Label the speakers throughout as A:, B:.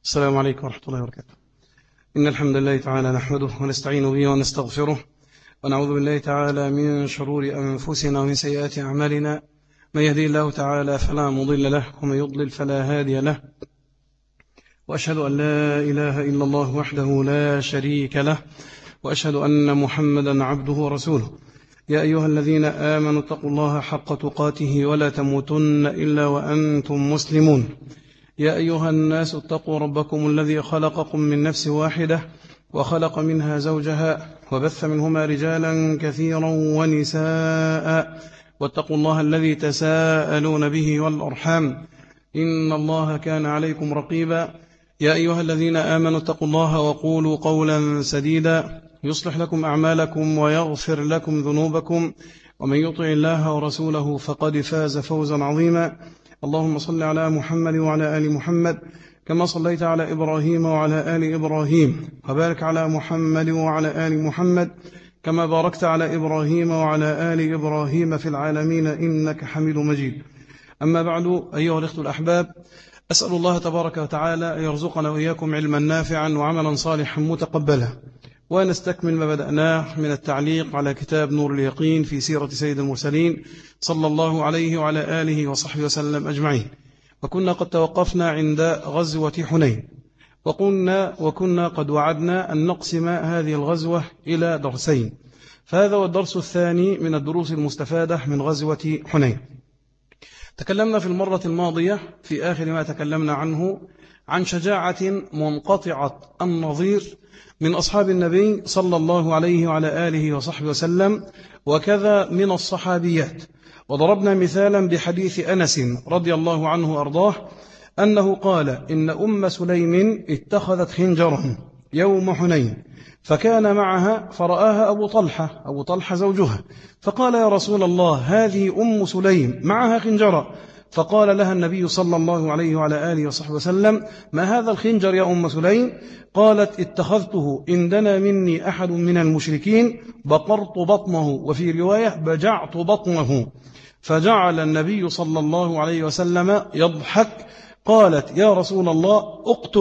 A: السلام عليكم ورحمة الله وبركاته. إن الحمد لله تعالى نحمده ونستعين به ونستغفره ونعوذ بالله تعالى من شرور أنفسنا ومن سيئات أعمالنا. من يهدي الله تعالى فلا مضل له ومن يضلل فلا هادي له، وأشهد أن لا إله إلا الله وحده لا شريك له، وأشهد أن محمدا عبده ورسوله. يا أيها الذين آمنوا اتقوا الله حق تقاته ولا تموتن إلا وأنتم مسلمون. يا أيها الناس اتقوا ربكم الذي خلقكم من نفس واحدة وخلق منها زوجها وبث منهما رجالا كثيرا ونساء، واتقوا الله الذي تساءلون به والأرحام إن الله كان عليكم رقيبا. يا أيها الذين آمنوا اتقوا الله وقولوا قولا سديدا يصلح لكم أعمالكم ويغفر لكم ذنوبكم، ومن يطع الله ورسوله فقد فاز فوزا عظيما. اللهم صل على محمد وعلى آل محمد كما صليت على إبراهيم وعلى آل إبراهيم، وبارك على محمد وعلى آل محمد كما باركت على إبراهيم وعلى آل إبراهيم في العالمين إنك حميد مجيد. أما بعد، أيها الأخوة الأحباب، أسأل الله تبارك وتعالى أن يرزقنا وإياكم علما نافعا وعملا صالحا متقبلا، ونستكمل ما بدأناه من التعليق على كتاب نور اليقين في سيرة سيد المرسلين صلى الله عليه وعلى آله وصحبه وسلم أجمعين. وكنا قد توقفنا عند غزوة حنين، وكنا قد وعدنا أن نقسم هذه الغزوة إلى درسين، فهذا هو الدرس الثاني من الدروس المستفادة من غزوة حنين. تكلمنا في المرة الماضية في آخر ما تكلمنا عنه عن شجاعة منقطعة النظير من أصحاب النبي صلى الله عليه وعلى آله وصحبه وسلم، وكذا من الصحابيات. وضربنا مثالا بحديث أنس رضي الله عنه أرضاه أنه قال إن أم سليم اتخذت خنجرا يوم حنين، فكان معها فرآها أبو طلحة زوجها، فقال يا رسول الله هذه أم سليم معها خنجرا، فقال لها النبي صلى الله عليه وعلى آله وصحبه وسلم ما هذا الخنجر يا أم سليم؟ قالت اتخذته إن دنا مني أحد من المشركين بقرت بطنه، وفي رواية بجعت بطنه. فجعل النبي صلى الله عليه وسلم يضحك. قالت يا رسول الله اقتل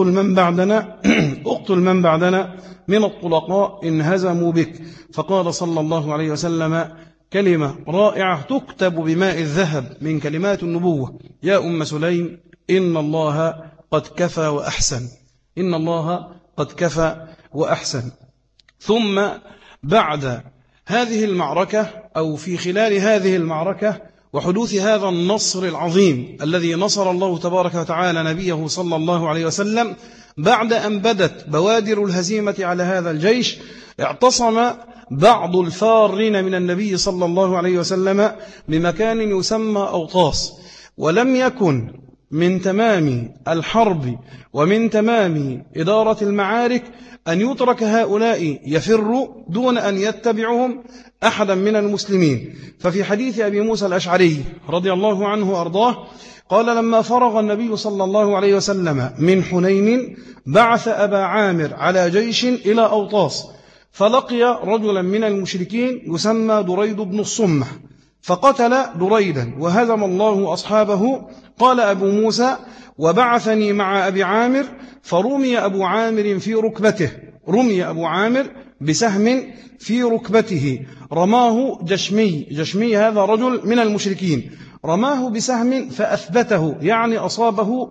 A: من بعدنا من الطلقاء إن هزموا بك. فقال صلى الله عليه وسلم كلمة رائعة تكتب بماء الذهب من كلمات النبوة: يا أم سليم إن الله قد كفى وأحسن. إن الله قد كفى وأحسن. ثم بعد هذه المعركة أو في خلال هذه المعركة وحدوث هذا النصر العظيم الذي نصر الله تبارك وتعالى نبيه صلى الله عليه وسلم، بعد أن بدت بوادر الهزيمة على هذا الجيش، اعتصم بعض الفارين من النبي صلى الله عليه وسلم بمكان يسمى أوطاس. ولم يكن من تمام الحرب ومن تمام إدارة المعارك أن يترك هؤلاء يفروا دون أن يتبعهم أحدا من المسلمين. ففي حديث أبي موسى الأشعري رضي الله عنه أرضاه قال لما فرغ النبي صلى الله عليه وسلم من حنين بعث أبا عامر على جيش إلى أوطاس، فلقي رجلا من المشركين يسمى دريد بن الصمة، فقتل دريدا وهزم الله أصحابه. قال أبو موسى وبعثني مع أبي عامر فرمي أبو عامر في ركبته، رمي أبو عامر بسهم في ركبته، رماه جشمي هذا رجل من المشركين، رماه بسهم فأثبته، يعني أصابه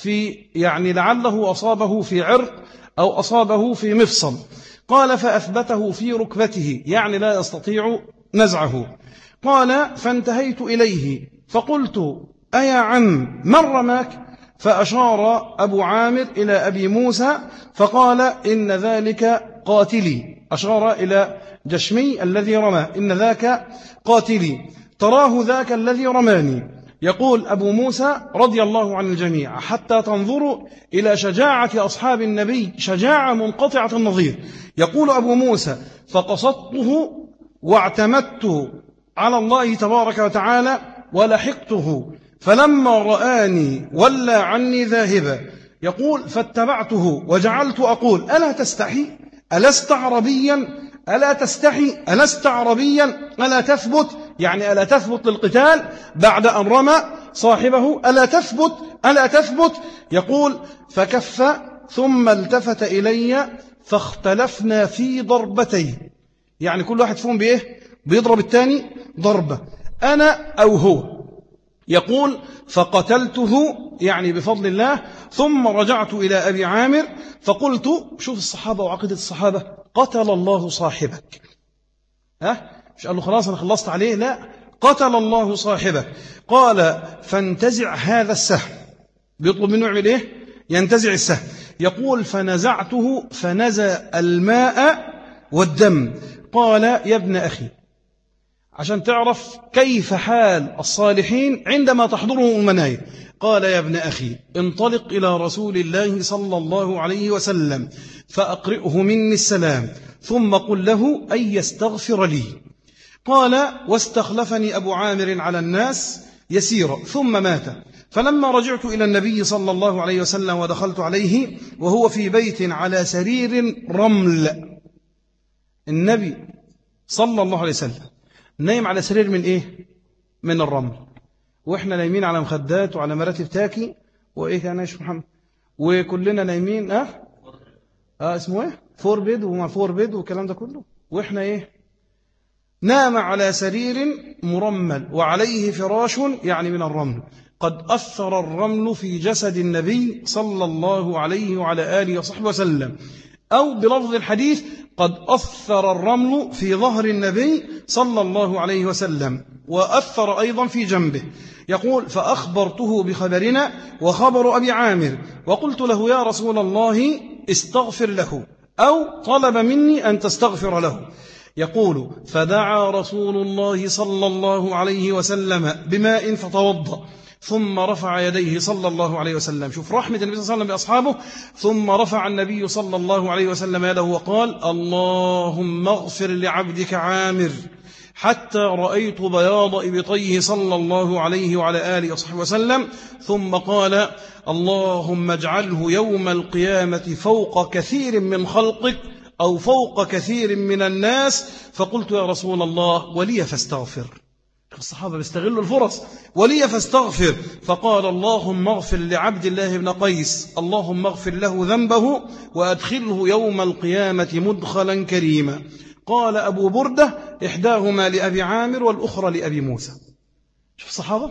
A: لعله أصابه في عرق أو أصابه في مفصل. قال فأثبته في ركبته، يعني لا يستطيع نزعه. قال فانتهيت إليه فقلت أيا عم من رماك؟ فأشار أبو عامر إلى أبي موسى فقال إن ذلك قاتلي، أشار إلى جشمي الذي رمى، إن ذاك قاتلي، تراه ذاك الذي رماني. يقول أبو موسى رضي الله عن الجميع حتى تنظروا إلى شجاعة أصحاب النبي، شجاعة منقطعة النظير. يقول أبو موسى فقصدته واعتمدت على الله تبارك وتعالى ولحقته، فلما رآني ولى عني ذاهبا. يقول فاتبعته وجعلت أقول ألا تستحي؟ ألست عربيا؟ ألا تستحي؟ ألست عربيا؟ ألا تثبت؟ يعني ألا تثبت للقتال بعد أن رمى صاحبه؟ ألا تثبت؟ يقول فكف ثم التفت إلي فاختلفنا في ضربتين، يعني كل واحد فيهم بإيه؟ بيضرب الثاني ضربة، أنا أو هو. يقول فقتلته يعني بفضل الله، ثم رجعت إلى أبي عامر فقلت، شوف الصحابة وعقيدة الصحابة، قتل الله صاحبك. مش قال له خلاص أنا خلصت عليه، لا، قتل الله صاحبك. قال فانتزع هذا السهم، بيطلب منه يعمل إيه؟ ينتزع السهم. يقول فنزعته فنزع الماء والدم. قال يا ابن أخي، عشان تعرف كيف حال الصالحين عندما تحضرهم المنايا، قال يا ابن أخي انطلق إلى رسول الله صلى الله عليه وسلم فأقرئه مني السلام، ثم قل له أن يستغفر لي. قال واستخلفني أبو عامر على الناس يسيرا ثم مات. فلما رجعت إلى النبي صلى الله عليه وسلم ودخلت عليه وهو في بيت على سرير رمل. النبي صلى الله عليه وسلم نايم على سرير من إيه؟ من الرمل، وإحنا نايمين على مخدات وعلى مراتب تاكي وإيه كان يا شيخ محمد، وكلنا نايمين اسمه إيه؟ فور بيد وما فور بيد والكلام ده كله، وإحنا إيه؟ نام على سرير مرمل وعليه فراش يعني من الرمل. قد أثر الرمل في جسد النبي صلى الله عليه وعلى آله وصحبه وسلم، أو بلفظ الحديث قد أثر الرمل في ظهر النبي صلى الله عليه وسلم، وأثر أيضا في جنبه. يقول فأخبرته بخبرنا وخبر أبي عامر، وقلت له يا رسول الله استغفر له، أو طلب مني أن تستغفر له. يقول فدعا رسول الله صلى الله عليه وسلم بماء فتوضأ، ثم رفع يديه صلى الله عليه وسلم. شوف رحمة النبي صلى الله عليه وسلم بأصحابه. ثم رفع النبي صلى الله عليه وسلم يده وقال اللهم اغفر لعبدك عامر، حتى رأيت بياض إبطيه صلى الله عليه وعلى آله وصحبه وسلم. ثم قال اللهم اجعله يوم القيامة فوق كثير من خلقك، أو فوق كثير من الناس. فقلت يا رسول الله ولي فاستغفر. الصحابة بيستغلوا الفرص، ولي فاستغفر. فقال اللهم اغفر لعبد الله بن قيس، اللهم اغفر له ذنبه وأدخله يوم القيامة مدخلا كريما. قال أبو بردة إحداهما لأبي عامر والأخرى لأبي موسى. شوف الصحابة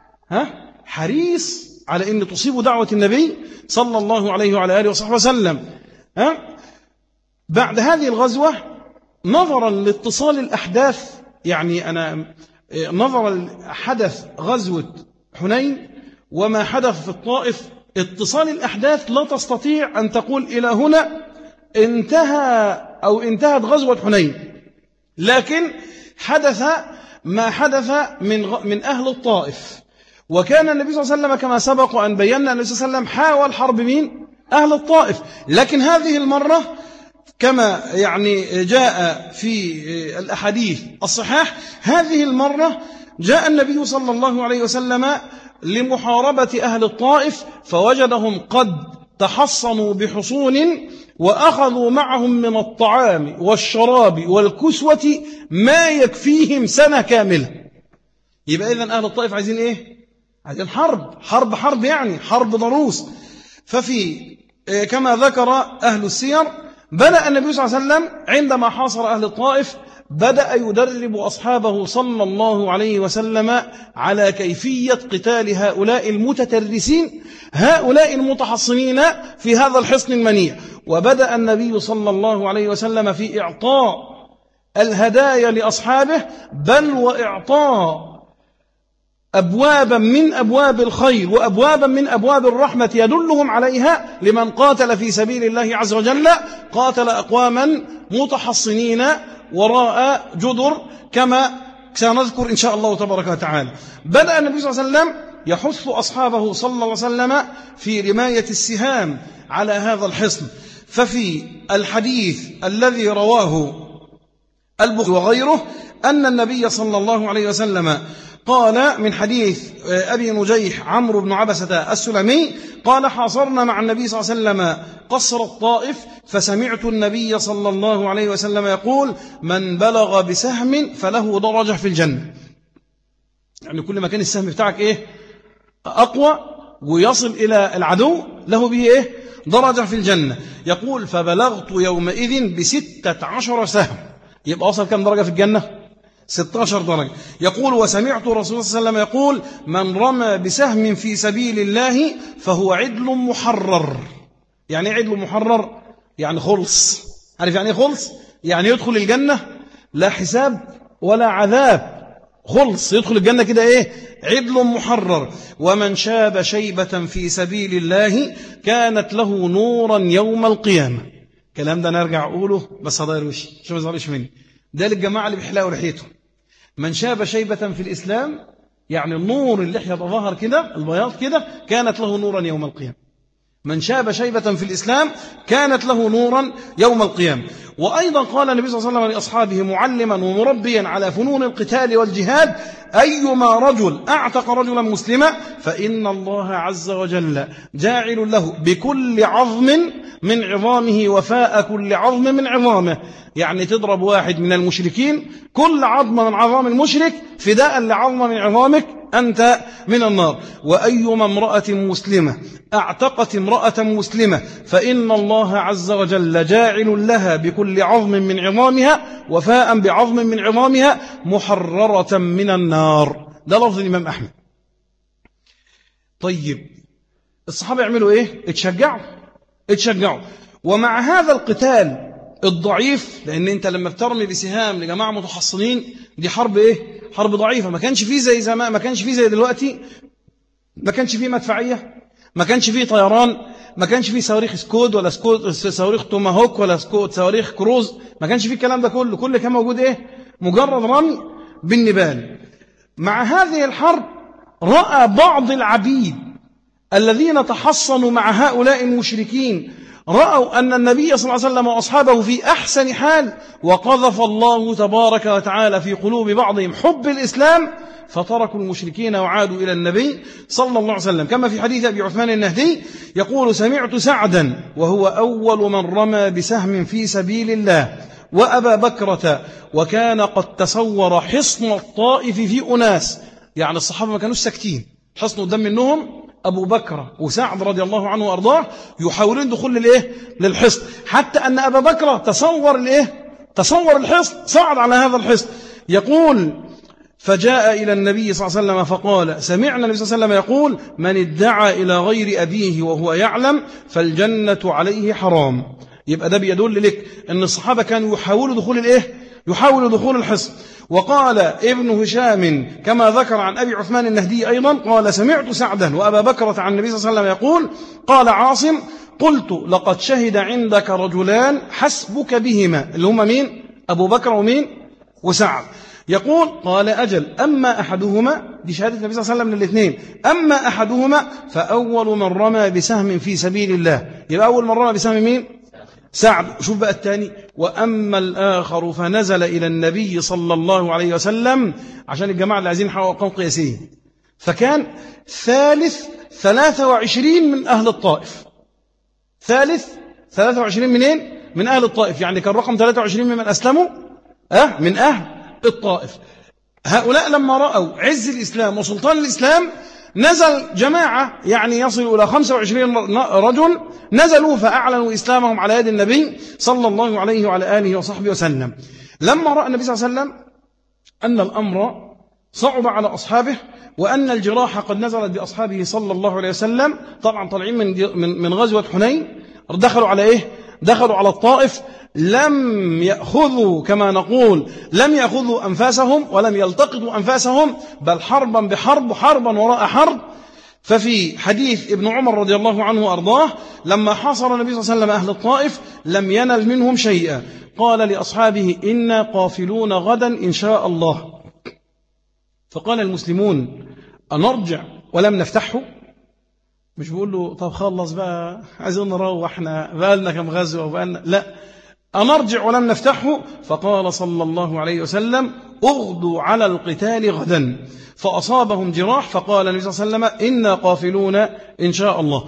A: حريص على أن تصيب دعوة النبي صلى الله عليه وعلى آله وصحبه وسلم. بعد هذه الغزوة نظرا لاتصال الأحداث، يعني أنا نظرا لحدث غزوة حنين وما حدث في الطائف، اتصال الأحداث لا تستطيع أن تقول إلى هنا انتهى أو انتهت غزوة حنين، لكن حدث ما حدث من أهل الطائف. وكان النبي صلى الله عليه وسلم كما سبق أن بينا النبي صلى الله عليه وسلم حاول حرب مين؟ أهل الطائف. لكن هذه المرة كما يعني جاء في الأحاديث الصحاح، هذه المرة جاء النبي صلى الله عليه وسلم لمحاربة أهل الطائف، فوجدهم قد تحصنوا بحصون وأخذوا معهم من الطعام والشراب والكسوة ما يكفيهم سنة كاملة. يبقى إذن أهل الطائف عايزين إيه؟ عايزين حرب يعني حرب ضروس. ففي كما ذكر أهل السير بدأ النبي صلى الله عليه وسلم عندما حاصر أهل الطائف بدأ يدرب أصحابه صلى الله عليه وسلم على كيفية قتال هؤلاء المتترسين، هؤلاء المتحصنين في هذا الحصن المنيع. وبدأ النبي صلى الله عليه وسلم في إعطاء الهدايا لأصحابه، بل وإعطاء أبوابا من أبواب الخير وأبوابا من أبواب الرحمة يدلهم عليها لمن قاتل في سبيل الله عز وجل. قاتل أقواما متحصنين وراء جدر كما سنذكر إن شاء الله تبارك وتعالى. بدأ النبي صلى الله عليه وسلم يحث أصحابه صلى الله عليه وسلم في رماية السهام على هذا الحصن. ففي الحديث الذي رواه البخاري وغيره أن النبي صلى الله عليه وسلم قال من حديث أبي نجيح عمرو بن عبسة السلمي قال حاصرنا مع النبي صلى الله عليه وسلم قصر الطائف، فسمعت النبي صلى الله عليه وسلم يقول من بلغ بسهم فله درجة في الجنة. يعني كل ما كان السهم بتاعك إيه؟ أقوى ويصل إلى العدو له به إيه؟ درجة في الجنة. يقول فبلغت يومئذ ب16 سهم، يبقى وصل كم درجة في الجنة؟ 16 درجة. يقول وسمعت رسول الله صلى الله عليه وسلم يقول من رمى بسهم في سبيل الله فهو عدل محرر. يعني عدل محرر يعني خلص. عارف يعني خلص؟ يعني يدخل الجنة لا حساب ولا عذاب، خلص يدخل الجنة كده ايه؟ عدل محرر. ومن شاب شيبة في سبيل الله كانت له نورا يوم القيامة. الكلام ده نرجع أقوله بس هضير وشي شو ما يظهرش مني. ده للجماعة اللي بيحلقوا ريحته. من شاب شيبة في الإسلام يعني النور اللحية ظهر كده البياض كده كانت له نورا يوم القيامة. من شاب شيبة في الإسلام كانت له نورا يوم القيامة. وأيضا قال النبي صلى الله عليه وسلم لأصحابه معلما ومربيا على فنون القتال والجهاد أيما رجل أعتق رجلا مسلما فإن الله عز وجل جاعل له بكل عظم من عظامه وفاء كل عظم من عظامه. يعني تضرب واحد من المشركين كل عظم من عظام المشرك فداء لعظم من عظامك أنت من النار. وأيما امرأة مسلمة أعتقت امرأة مسلمة فإن الله عز وجل جاعل لها بكل عظم من عظامها وفاء بعظم من عظامها محررة من النار. ده لفظ الإمام أحمد. طيب الصحابة يعملوا إيه؟ اتشجعوا. ومع هذا القتال الضعيف، لأن أنت لما بترمي بسهام لجماعة متحصنين دي حرب إيه؟ حرب ضعيفة. ما كانش فيه زي زمان، ما كانش فيه زي دلوقتي، ما كانش فيه مدفعية، ما كانش فيه طيران، ما كانش فيه صواريخ سكود ولا صواريخ توماهوك ولا صواريخ كروز، ما كانش فيه الكلام ده كله. كل كان موجود إيه؟ مجرد رمي بالنبال. مع هذه الحرب رأى بعض العبيد الذين تحصنوا مع هؤلاء المشركين رأوا أن النبي صلى الله عليه وسلم وأصحابه في أحسن حال، وقذف الله تبارك وتعالى في قلوب بعضهم حب الإسلام فتركوا المشركين وعادوا إلى النبي صلى الله عليه وسلم. كما في حديث أبي عثمان النهدي يقول سمعت سعدا وهو أول من رمى بسهم في سبيل الله وأبا بكرة وكان قد تصور حصن الطائف في أناس. يعني الصحابة ما كانوش ساكتين، حصنوا قدام منهم أبو بكر وسعد رضي الله عنه وأرضاه يحاولون دخول للحصن، حتى أن أبا بكر تصور الحصن، صعد على هذا الحصن. يقول فجاء إلى النبي صلى الله عليه وسلم فقال سمعنا النبي صلى الله عليه وسلم يقول من ادعى إلى غير أبيه وهو يعلم فالجنة عليه حرام. يبقى ده بيدل لك أن الصحابة كانوا يحاولوا دخول الحصن. وقال ابن هشام كما ذكر عن أبي عثمان النهدي أيضا قال سمعت سعدا وأبا بكرة عن النبي صلى الله عليه وسلم يقول قال عاصم قلت لقد شهد عندك رجلان حسبك بهما، اللي هما مين؟ أبو بكر ومين؟ وسعد. يقول قال أجل أما أحدهما، دي شهادة النبي صلى الله عليه وسلم للاثنين، أما أحدهما فأول من رمى بسهم في سبيل الله. يبقى أول من رمى بسهم مين؟ سعد. شوف بقى الثاني وأما الآخر فنزل إلى النبي صلى الله عليه وسلم، عشان الجماعة اللي عايزين يحققوا أرقام قياسية، فكان ثالث 23 من أهل الطائف. ثالث 23 منين؟ من أهل الطائف. يعني كان رقم 23 ممن أسلموا من أهل الطائف. هؤلاء لما رأوا عز الإسلام وسلطان الإسلام نزل جماعة يعني يصل إلى 25 رجل، نزلوا فأعلنوا إسلامهم على يد النبي صلى الله عليه وعلى آله وصحبه وسلم. لما رأى النبي صلى الله عليه وسلم أن الأمر صعب على أصحابه وأن الجراح قد نزلت بأصحابه صلى الله عليه وسلم، طبعا طالعين من غزوة حنين، دخلوا على إيه؟ دخلوا على الطائف، لم يأخذوا كما نقول لم يأخذوا أنفاسهم ولم يلتقطوا أنفاسهم، بل حربا بحرب، حربا وراء حرب. ففي حديث ابن عمر رضي الله عنه وأرضاه لما حاصر النبي صلى الله عليه وسلم أهل الطائف لم ينل منهم شيئا، قال لأصحابه إنا قافلون غدا إن شاء الله. فقال المسلمون أنرجع ولم نفتحه؟ مش بيقول له طب خلص بقى عايزين نروح، احنا بقالنا كم غزوة وبقالنا، لا، أنرجع ولم نفتحه. فقال صلى الله عليه وسلم اغدوا على القتال غدا. فأصابهم جراح، فقال النبي صلى الله عليه وسلم إنا قافلون إن شاء الله.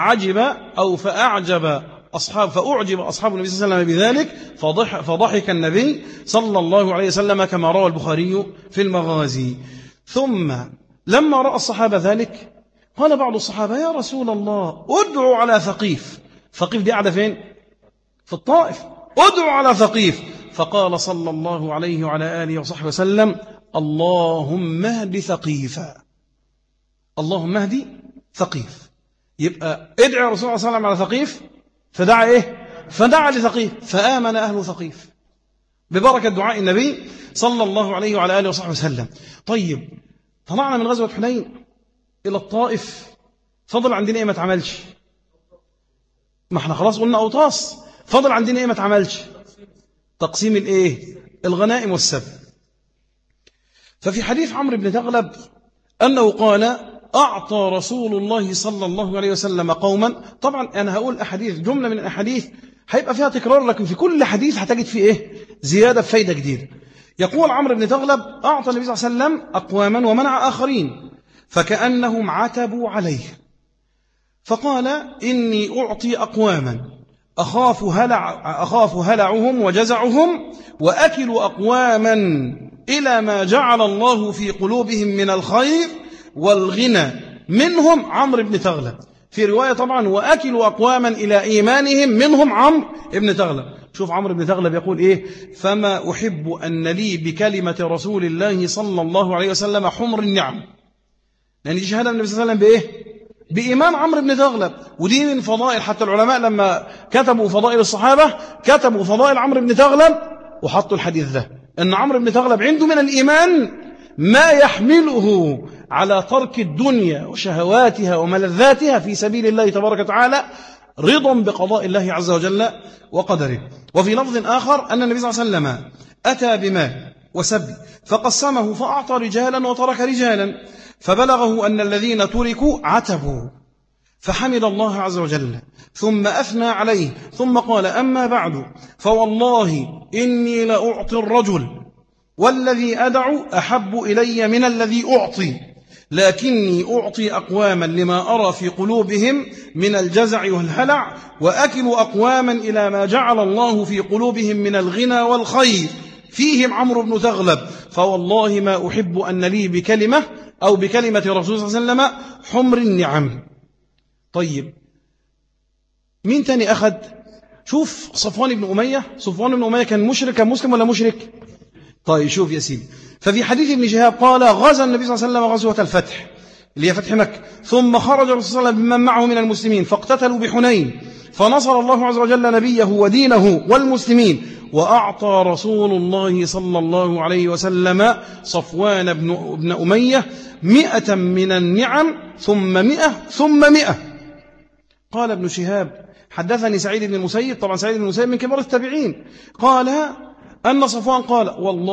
A: فأعجب أصحاب النبي صلى الله عليه وسلم بذلك، فضحك النبي صلى الله عليه وسلم كما روى البخاري في المغازي. ثم لما رأى الصحابة ذلك قال بعض الصحابة يا رسول الله ادعوا على ثقيف، ثقيف دي قاعدة فين؟ في الطائف. ادعوا على ثقيف. فقال صلى الله عليه وعلى آله وصحبه وسلم اللهم اهد ثقيفا. اللهم اهد ثقيف. يبقى ادعي الرسول صلى الله عليه وسلم على ثقيف، فدعا إيه؟ فدعا لثقيف فآمن أهل ثقيف ببركة دعاء النبي صلى الله عليه وعلى آله وصحبه وسلم. طيب طلعنا من غزوة حنين إلى الطائف، فضل عندنا إيه ما تعملش؟ ما احنا خلاص قلنا أوطاس، فضل عندنا إيه ما تعملش؟ تقسيم الإيه؟ الغنائم والسبي. ففي حديث عمرو بن تغلب أنه قال أعطى رسول الله صلى الله عليه وسلم قوما. طبعا أنا هقول أحاديث، جملة من الأحاديث هيبقى فيها تكرار، لكن في كل حديث هتجد فيه إيه؟ زيادة بفايدة جديدة. يقول عمرو بن تغلب أعطى النبي صلى الله عليه وسلم أقواما ومنع آخرين فكأنهم عتبوا عليه، فقال إني أعطي أقواما أخاف هلعهم وجزعهم، وأكل أقواما إلى ما جعل الله في قلوبهم من الخير والغنى، منهم عمرو بن تغلب. في رواية طبعا وأكل أقواما إلى إيمانهم، منهم عمرو بن تغلب. شوف عمرو بن تغلب يقول إيه؟ فما أحب أن لي بكلمة رسول الله صلى الله عليه وسلم حمر النعم. لأن دي شهادة النبي صلى الله عليه وسلم بإيه؟ بإيمان عمرو بن تغلب. ودي من فضائل، حتى العلماء لما كتبوا فضائل الصحابة كتبوا فضائل عمرو بن تغلب وحطوا الحديث ده، أن عمرو بن تغلب عنده من الإيمان ما يحمله على ترك الدنيا وشهواتها وملذاتها في سبيل الله تبارك وتعالى، رضا بقضاء الله عز وجل وقدره. وفي لفظ آخر أن النبي صلى الله عليه وسلم أتى بمال وسبي فقسمه فأعطى رجالا وترك رجالا، فبلغه أن الذين تركوا عتبوا، فحمد الله عز وجل ثم أثنى عليه، ثم قال أما بعد فوالله إني لأعطي الرجل والذي أدع أحب إلي من الذي أعطي، لكني أعطي أقواما لما أرى في قلوبهم من الجزع والهلع، وأكل أقواما إلى ما جعل الله في قلوبهم من الغنى والخير، فيهم عمرو بن تغلب، فوالله ما أحب أن لي بكلمة أو بكلمة رسول صلى الله عليه وسلم حمر النعم. طيب مين تاني أخذ؟ شوف صفوان بن أمية. صفوان بن أمية كان مشرك، كان مسلم ولا مشرك؟ طيب شوف يا سيدي، ففي حديث ابن شهاب قال غزا النبي صلى الله عليه وسلم غزوة الفتح اللي هي فتح مكة، ثم خرج الرسول صلى الله عليه وسلم بمن معه من المسلمين فاقتتلوا بحنين، فنصر الله عز وجل نبيه ودينه والمسلمين، وأعطى رسول الله صلى الله عليه وسلم صفوان بن أمية 100 من النعم ثم 100 ثم 100. قال ابن شهاب حدثني سعيد بن المسيب، طبعا سعيد بن المسيب من كبار التابعين، قال أن صفوان قال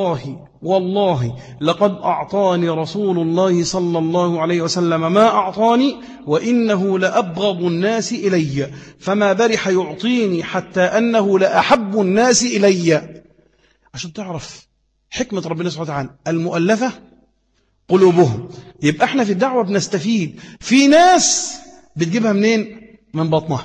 A: والله لقد أعطاني رسول الله صلى الله عليه وسلم ما أعطاني، وإنه لأبغض الناس إلي، فما برح يعطيني حتى أنه لأحب الناس إلي. عشان تعرف حكمة ربنا سبحانه وتعالى المؤلفة قلوبهم. يبقى احنا في الدعوة بنستفيد، في ناس بتجيبها منين؟ من بطنها.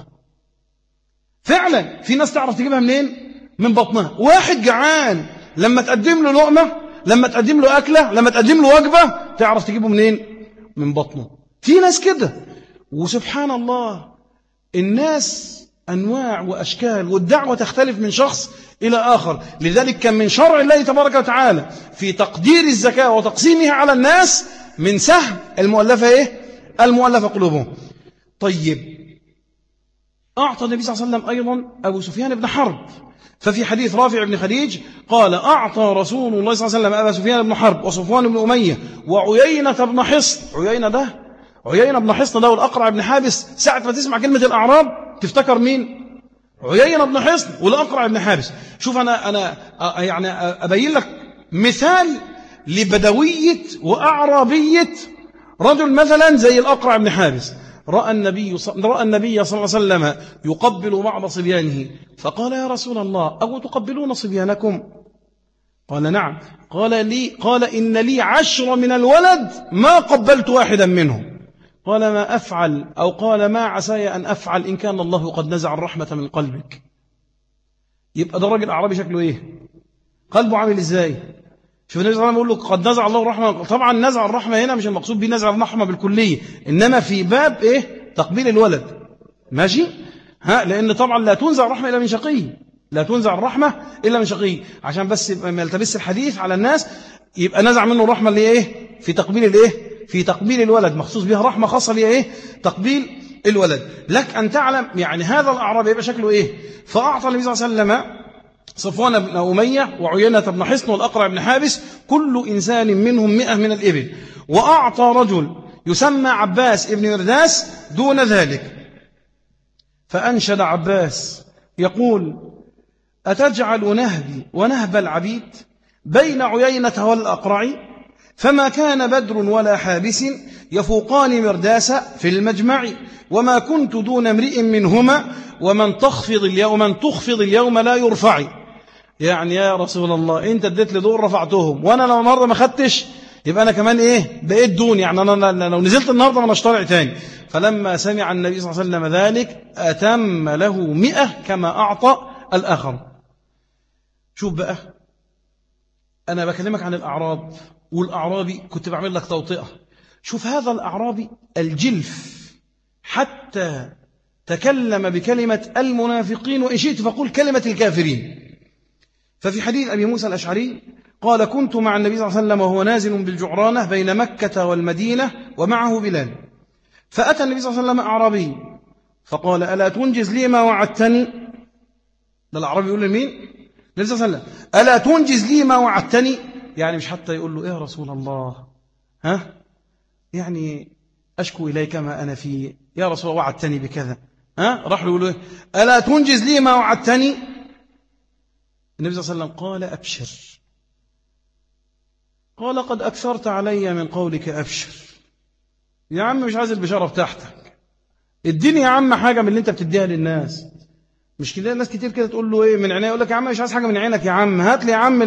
A: فعلا في ناس تعرف تجيبها منين؟ من بطنها. واحد جعان لما تقدم له لقمة، لما تقدم له أكلة، لما تقدم له وجبة، تعرف تجيبه منين؟ من بطنه. في ناس كده. وسبحان الله الناس أنواع وأشكال، والدعوة تختلف من شخص إلى آخر. لذلك كان من شرع الله تبارك وتعالى في تقدير الزكاة وتقسيمها على الناس من سهم المؤلفة إيه؟ المؤلفة قلوبهم. طيب أعطى النبي صلى الله عليه وسلم أيضا أبو سفيان بن حرب. ففي حديث رافع بن خديج قال أعطى رسول الله صلى الله عليه وسلم أبا سفيان بن حرب وصفوان بن أمية وعيينة بن حصن. عيينة بن حصن ده والأقرع بن حابس. ساعة ما تسمع كلمة الأعراب تفتكر مين؟ عيينة بن حصن والأقرع بن حابس. شوف أنا يعني أبين لك مثال لبدوية وأعرابية رجل مثلا زي الأقرع بن حابس. رأى النبي صلى الله عليه وسلم يقبل بعض صبيانه، فقال يا رسول الله أو تقبلون صبيانكم؟ قال نعم. قال إن لي 10 من الولد ما قبلت واحدا منهم. قال ما أفعل، أو قال ما عساي أن أفعل إن كان الله قد نزع الرحمة من قلبك. يبقى ده الراجل أعرابي شكله إيه؟ قلبه عامل إزاي؟ شوف النبي صلى الله عليه وسلم يقول له قد نزع الله الرحمة. طبعا نزع الرحمة هنا مش المقصود به نزع الرحمة بالكلية، إنما في باب إيه؟ تقبيل الولد. ماشي؟ لأن طبعا لا تنزع الرحمة إلا من شقي، لا تنزع الرحمة إلا من شقي، عشان بس ما يلتبس الحديث على الناس يبقى نزع منه الرحمة اللي إيه في تقبيل الإيه في تقبيل الولد، مخصوص بها رحمة خاصة اللي إيه تقبيل الولد. لك أن تعلم يعني هذا الأعرابي يبقى شكله إيه. فأعطى النبي صلى الله عليه وسلم صفوان بن أمية وعيينة بن حصن والأقرع بن حابس كل إنسان منهم 100 من الإبل، وأعطى رجل يسمى عباس ابن مرداس دون ذلك. فأنشد عباس يقول: أتجعل نهبي ونهب العبيد بين عيينة والأقرع، فما كان بدر ولا حابس يفوقان مرداس في المجمع، وما كنت دون امرئ منهما، ومن تخفض اليوم لا يرفع. يعني يا رسول الله أنت اديت لي دول رفعتهم، وأنا لو النهارده ما خدتش يبقى أنا كمان إيه بقيت دون، يعني أنا لو نزلت النهارده ما اشترع تاني. فلما سمع النبي صلى الله عليه وسلم ذلك أتم له 100 كما أعطى الآخر. شوف بقى، أنا بكلمك عن الأعراب، والأعرابي كنت بعمل لك توطئة. شوف هذا الأعرابي الجلف حتى تكلم بكلمة المنافقين، وإن شئت فقول كلمة الكافرين. ففي حديث أبي موسى الأشعري قال: كنت مع النبي صلى الله عليه وسلم وهو نازل بالجعرانة بين مكة والمدينة ومعه بلال، فأتى النبي صلى الله عليه وسلم أعرابي فقال: ألا تنجز لي ما وعدتني؟ ده الأعرابي يقول لمين؟ النبي صلى الله عليه وسلم: ألا تنجز لي ما وعدتني؟ يعني مش حتى يقول له إيه يا رسول الله، يعني أشكو إليك ما أنا فيه يا رسول الله، وعدتني بكذا، راح له يقول له: ألا تنجز لي ما وعدتني؟ النبي صلى الله عليه وسلم قال: أبشر. قال: قد أكثرت علي من قولك أبشر. يا عم مش عايز البشارة بتاعتك، اديني يا عم حاجة من اللي انت بتديها للناس. مش كده الناس كتير كده تقول له ايه من عينيه، يقول لك يا عم مش عايز حاجة من عينك يا عم، هات لي يا عم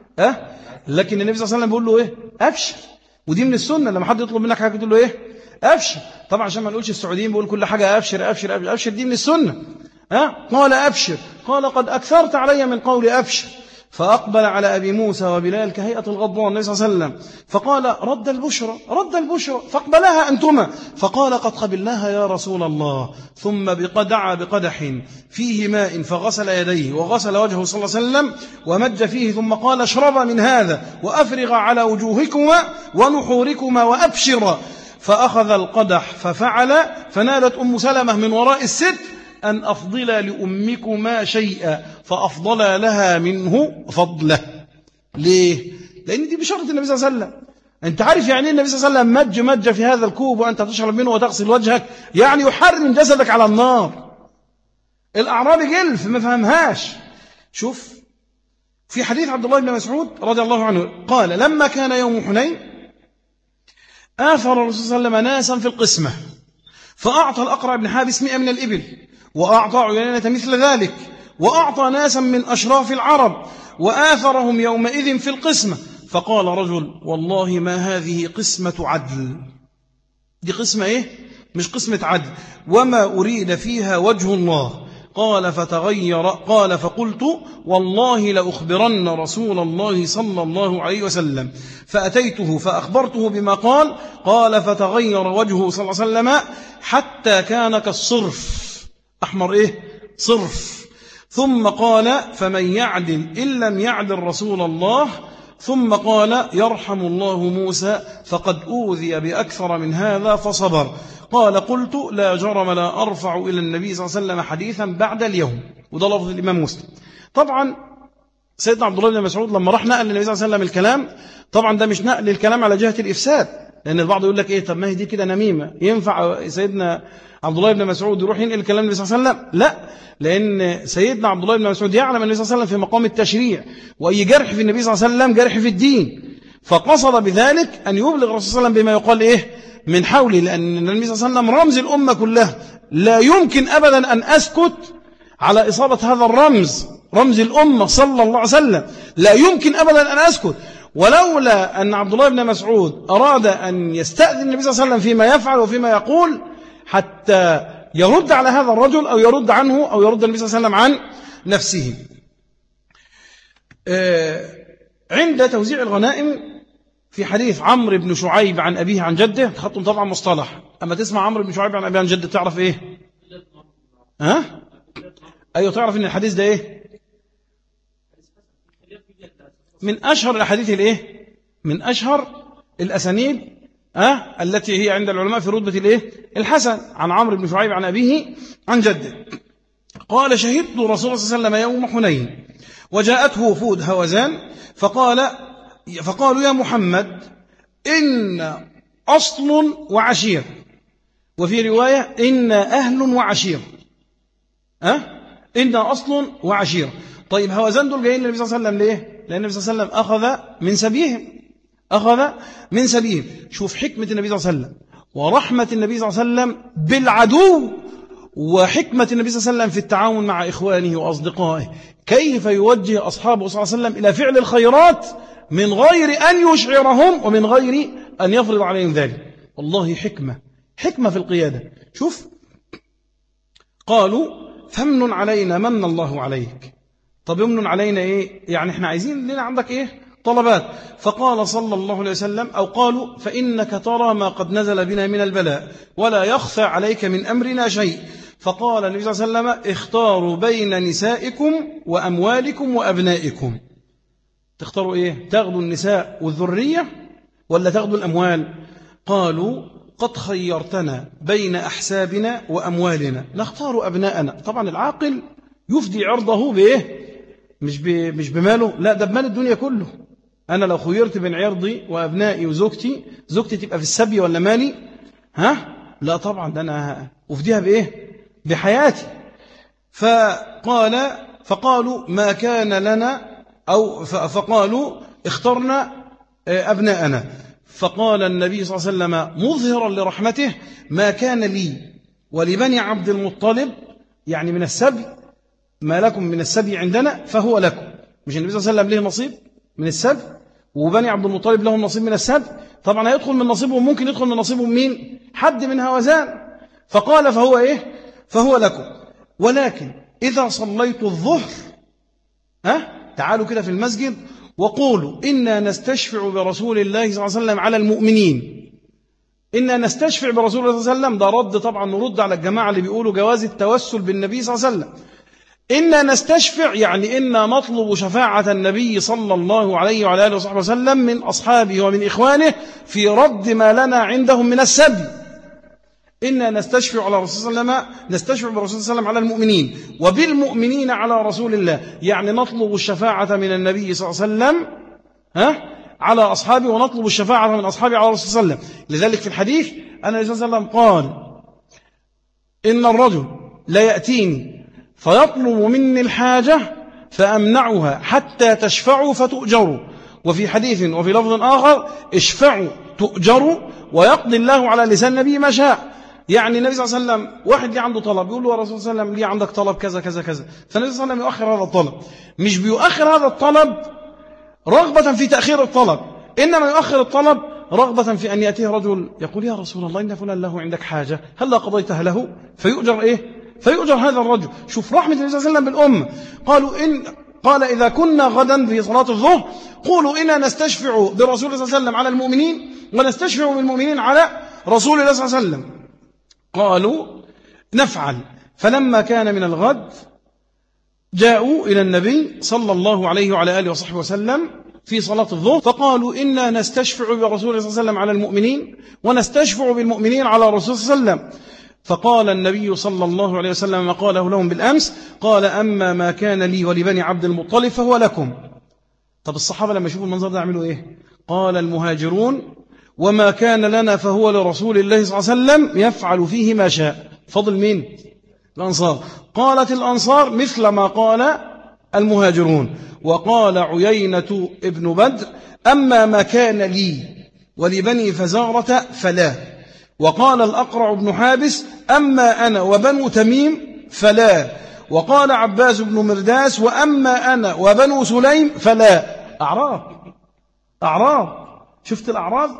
A: لكن النبي صلى الله عليه وسلم بيقول له ايه؟ أبشر. ودي من السنة، لما حد يطلب منك حاجة تقول له ايه؟ أبشر. طبعا عشان ما نقولش السعوديين بيقول كل حاجة أبشر أبشر أبشر، أبشر دي من السنة. قال: أبشر. قال: قد أكثرت علي من قول أبشر. فأقبل على أبي موسى وبلال كهيئة الغضبان النبي صلى الله عليه وسلم، فقال: رد البشرى رد البشرى، فاقبلها أنتما. فقال: قد قبلناها يا رسول الله. ثم دعا بقدح فيه ماء فغسل يديه وغسل وجهه صلى الله عليه وسلم ومج فيه، ثم قال: اشربا من هذا وأفرغ على وجوهكما ونحوركما وأبشرا. فأخذ القدح ففعل، فنالت أم سلمة من وراء الست أن أفضل لأمكما شيئا، فأفضل لها منه فضله. ليه؟ لأن دي بشرط النبي صلى الله عليه وسلم. أنت عارف يعني النبي صلى الله عليه وسلم مج في هذا الكوب وأنت تشرب منه وتغسل وجهك، يعني يحرم جسدك على النار. الأعرابي جلف ما فهمهاش. شوف في حديث عبد الله بن مسعود رضي الله عنه قال: لما كان يوم حنين آثر الرسول صلى الله عليه وسلم ناسا في القسمة، فأعطى الأقرع بن حابس 100 من الإبل، وأعطى عيينة مثل ذلك، وأعطى ناسا من أشراف العرب، وآثرهم يومئذ في القسمة. فقال رجل: والله ما هذه قسمة عدل. دي قسمة إيه؟ مش قسمة عدل، وما أريد فيها وجه الله. قال: فتغير. قال: فقلت: والله لأخبرن رسول الله صلى الله عليه وسلم. فأتيته فأخبرته بما قال. قال: فتغير وجهه صلى الله عليه وسلم حتى كان كالصرف، أحمر إيه؟ صرف. ثم قال: فمن يعدل إن لم يعدل رسول الله. ثم قال: يرحم الله موسى فقد أوذي بأكثر من هذا فصبر. قال: قلت: لا جرم لا أرفع إلى النبي صلى الله عليه وسلم حديثا بعد اليوم. وده لفظ الإمام مسلم. طبعا سيدنا عبد الله بن مسعود لما راح نقل للنبي صلى الله عليه وسلم الكلام، طبعا ده مش نقل الكلام على جهة الإفساد، لأن البعض يقول لك إيه، طب ما هي دي كده نميمة، ينفع سيدنا عبد الله بن مسعود يروح ينقل الكلام للنبي صلى الله عليه وسلم؟ لا، لأن سيدنا عبد الله بن مسعود يعلم النبي صلى الله عليه وسلم في مقام التشريع، وأي جرح في النبي صلى الله عليه وسلم جرح في الدين، فقصد بذلك أن يبلغ الرسول صلى الله عليه وسلم بما يقال إيه من حوله، لأن النبي صلى الله عليه وسلم رمز الأمة كلها، لا يمكن أبدا أن أسكت على إصابة هذا الرمز، رمز الأمة صلى الله عليه وسلم، لا يمكن أبدا أن أسكت. ولولا أن عبد الله بن مسعود أراد أن يستأذن النبي صلى الله عليه وسلم فيما يفعل وفيما يقول حتى يرد على هذا الرجل أو يرد عنه أو يرد النبي صلى الله عليه وسلم عن نفسه. عند توزيع الغنائم في حديث عمرو بن شعيب عن أبيه عن جده، خطهم طبعا مصطلح، أما تسمع عمرو بن شعيب عن أبيه عن جده تعرف إيه؟ أيوة، تعرف أن الحديث ده إيه؟ من أشهر الأحاديث الإيه؟ من أشهر الأسانيد التي هي عند العلماء في رتبة الإيه؟ الحسن، عن عمرو بن شعيب عن أبيه عن جده قال: شهدت رسول الله صلى الله عليه وسلم يوم حنين وجاءته وفود هوازان فقالوا: يا محمد، إن أصل وعشير، وفي رواية إن أهل وعشير. إن أصل وعشير. طيب هوازان دول جايين للنبي صلى الله عليه وسلم ليه؟ لأن النبي صلى الله عليه وسلم أخذ من سبيهم. شوف حكمة النبي صلى الله عليه وسلم ورحمة النبي صلى الله عليه وسلم بالعدو، وحكمة النبي صلى الله عليه وسلم في التعاون مع إخوانه وأصدقائه، كيف يوجه أصحابه صلى الله عليه وسلم إلى فعل الخيرات من غير أن يشعرهم ومن غير أن يفرض عليهم ذلك. والله حكمة في القيادة. شوف، قالوا: فمن علينا من الله عليك. طب يمن علينا إيه؟ يعني إحنا عايزين لنا عندك إيه؟ طلبات. فقال صلى الله عليه وسلم، أو قالوا: فإنك ترى ما قد نزل بنا من البلاء ولا يخفى عليك من أمرنا شيء. فقال النبي صلى الله عليه وسلم: اختاروا بين نسائكم وأموالكم وأبنائكم. تختاروا إيه؟ تاخذوا النساء والذرية ولا تاخذوا الأموال؟ قالوا: قد خيرتنا بين أحسابنا وأموالنا، نختار أبناءنا. طبعا العاقل يفدي عرضه بإيه؟ مش بماله، لا، ده بمال الدنيا كله. أنا لو خيرت بين عرضي وأبنائي وزوجتي تبقى في السبي ولا مالي؟ لا طبعا، ده أنا أفديها بإيه؟ بحياتي. فقالوا: ما كان لنا، أو فقالوا: اخترنا أبناءنا. فقال النبي صلى الله عليه وسلم مظهرا لرحمته: ما كان لي ولبني عبد المطلب، يعني من السبي، ما لكم من السبي عندنا فهو لكم. مش النبي صلى الله عليه وسلم له نصيب من السبي، وبني عبد المطلب لهم نصيب من السبي؟ طبعا هيدخل من نصيبهم، ممكن يدخل من نصيبهم مين؟ حد من هوازان. فقال: فهو إيه؟ فهو لكم. ولكن إذا صليت الظهر تعالوا كده في المسجد وقولوا: إنا نستشفع برسول الله صلى الله عليه وسلم على المؤمنين. إنا نستشفع برسول الله صلى الله عليه وسلم، ده رد طبعا، نرد على الجماعة اللي بيقولوا جواز التوسل بالنبي صلى الله عليه وسلم. إنا نستشفع يعني إنا نطلب شفاعة النبي صلى الله عليه وعلى آله وصحبه وسلم من أصحابه ومن إخوانه في رد ما لنا عندهم من السبي. إنا نستشفع على رسول الله صلى الله عليه وسلم، نستشفع برسول الله صلى الله عليه وسلم على المؤمنين وبالمؤمنين على رسول الله، يعني نطلب الشفاعة من النبي صلى الله عليه وسلم على أصحابه، ونطلب الشفاعة من أصحابه على رسول الله صلى الله عليه وسلم. لذلك في الحديث أن النبي صلى الله عليه وسلم قال: إن الرجل لا يأتيني فيطلب مني الحاجة فأمنعها حتى تشفعوا فتؤجروا. وفي حديث وفي لفظ آخر: اشفعوا تؤجروا ويقضي الله على لسان النبي ما شاء. يعني النبي صلى الله عليه وسلم واحد ليه عنده طلب، يقول له: يا رسول الله صلى الله عليه وسلم، ليه عندك طلب كذا كذا كذا. فالنبي صلى الله عليه وسلم يؤخر هذا الطلب، مش بيؤخر هذا الطلب رغبة في تأخير الطلب، إنما يؤخر الطلب رغبة في أن يأتيه رجل يقول: يا رسول الله، إن فلان له عندك حاجة، هل لا قضيتها له؟ فيؤجر إيه؟ فيؤجر هذا الرجل. شوف رحمة النبي صلى الله عليه وسلم بالأمة. قال: إذا كنا غدا في صلاة الظهر قولوا: إنا نستشفع برسول الله صلى الله عليه وسلم على المؤمنين ونستشفع بالمؤمنين على رسول الله صلى الله عليه وسلم. قالوا: نفعل. فلما كان من الغد جاءوا إلى النبي صلى الله عليه وعلى آله وصحبه وسلم في صلاة الظهر، فقالوا: إنا نستشفع برسول الله صلى الله عليه وسلم على المؤمنين ونستشفع بالمؤمنين على رسول الله صلى الله عليه وسلم. فقال النبي صلى الله عليه وسلم ما قاله لهم بالأمس، قال: أما ما كان لي ولبني عبد المطلب فهو لكم. طب الصحابة لما يشوفوا المنظر ده يعملوا إيه؟ قال المهاجرون: وما كان لنا فهو لرسول الله صلى الله عليه وسلم يفعل فيه ما شاء. فضل مين؟ الأنصار. قالت الأنصار مثل ما قال المهاجرون. وقال عيينة ابن بدر: أما ما كان لي ولبني فزارة فلا. وقال الأقرع بن حابس: أما أنا وبنو تميم فلا. وقال عباس بن مرداس: وأما أنا وبنو سليم فلا. أعراب. شفت الأعراب؟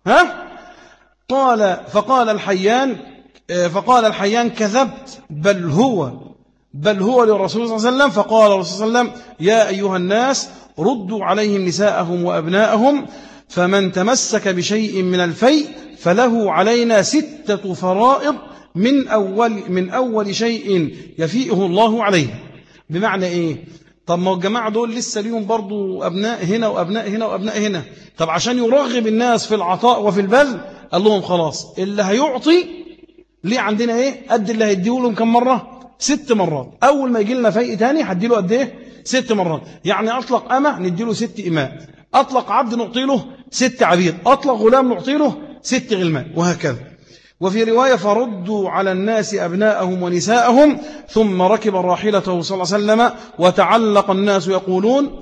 A: فقال الحيان: كذبت، بل هو للرسول صلى الله عليه وسلم. فقال الرسول صلى الله عليه وسلم: يا أيها الناس ردوا عليهم نساءهم وأبناءهم، فمن تمسك بشيء من الفيء فله علينا 6 فرائض من أول شيء يفيئه الله عليه. بمعنى إيه؟ طب ما الجماعة دول لسه ليهم برضو أبناء هنا وأبناء هنا وأبناء هنا. طب عشان يرغب الناس في العطاء وفي البذل قال لهم خلاص اللي هيعطي ليه عندنا إيه؟ قد اللي هيديه لهم كم مرة؟ 6 مرات. أول ما يجي لنا فايق تاني هديله قد إيه؟ 6 مرات. يعني أطلق أمة نديله 6 إماء، أطلق عبد نعطي له 6 عبيد، أطلق غلام نعطي له 6 غلمان، وهكذا. وفي رواية فردوا على الناس أبناءهم ونساءهم ثم ركب راحلته صلى الله عليه وسلم وتعلق الناس يقولون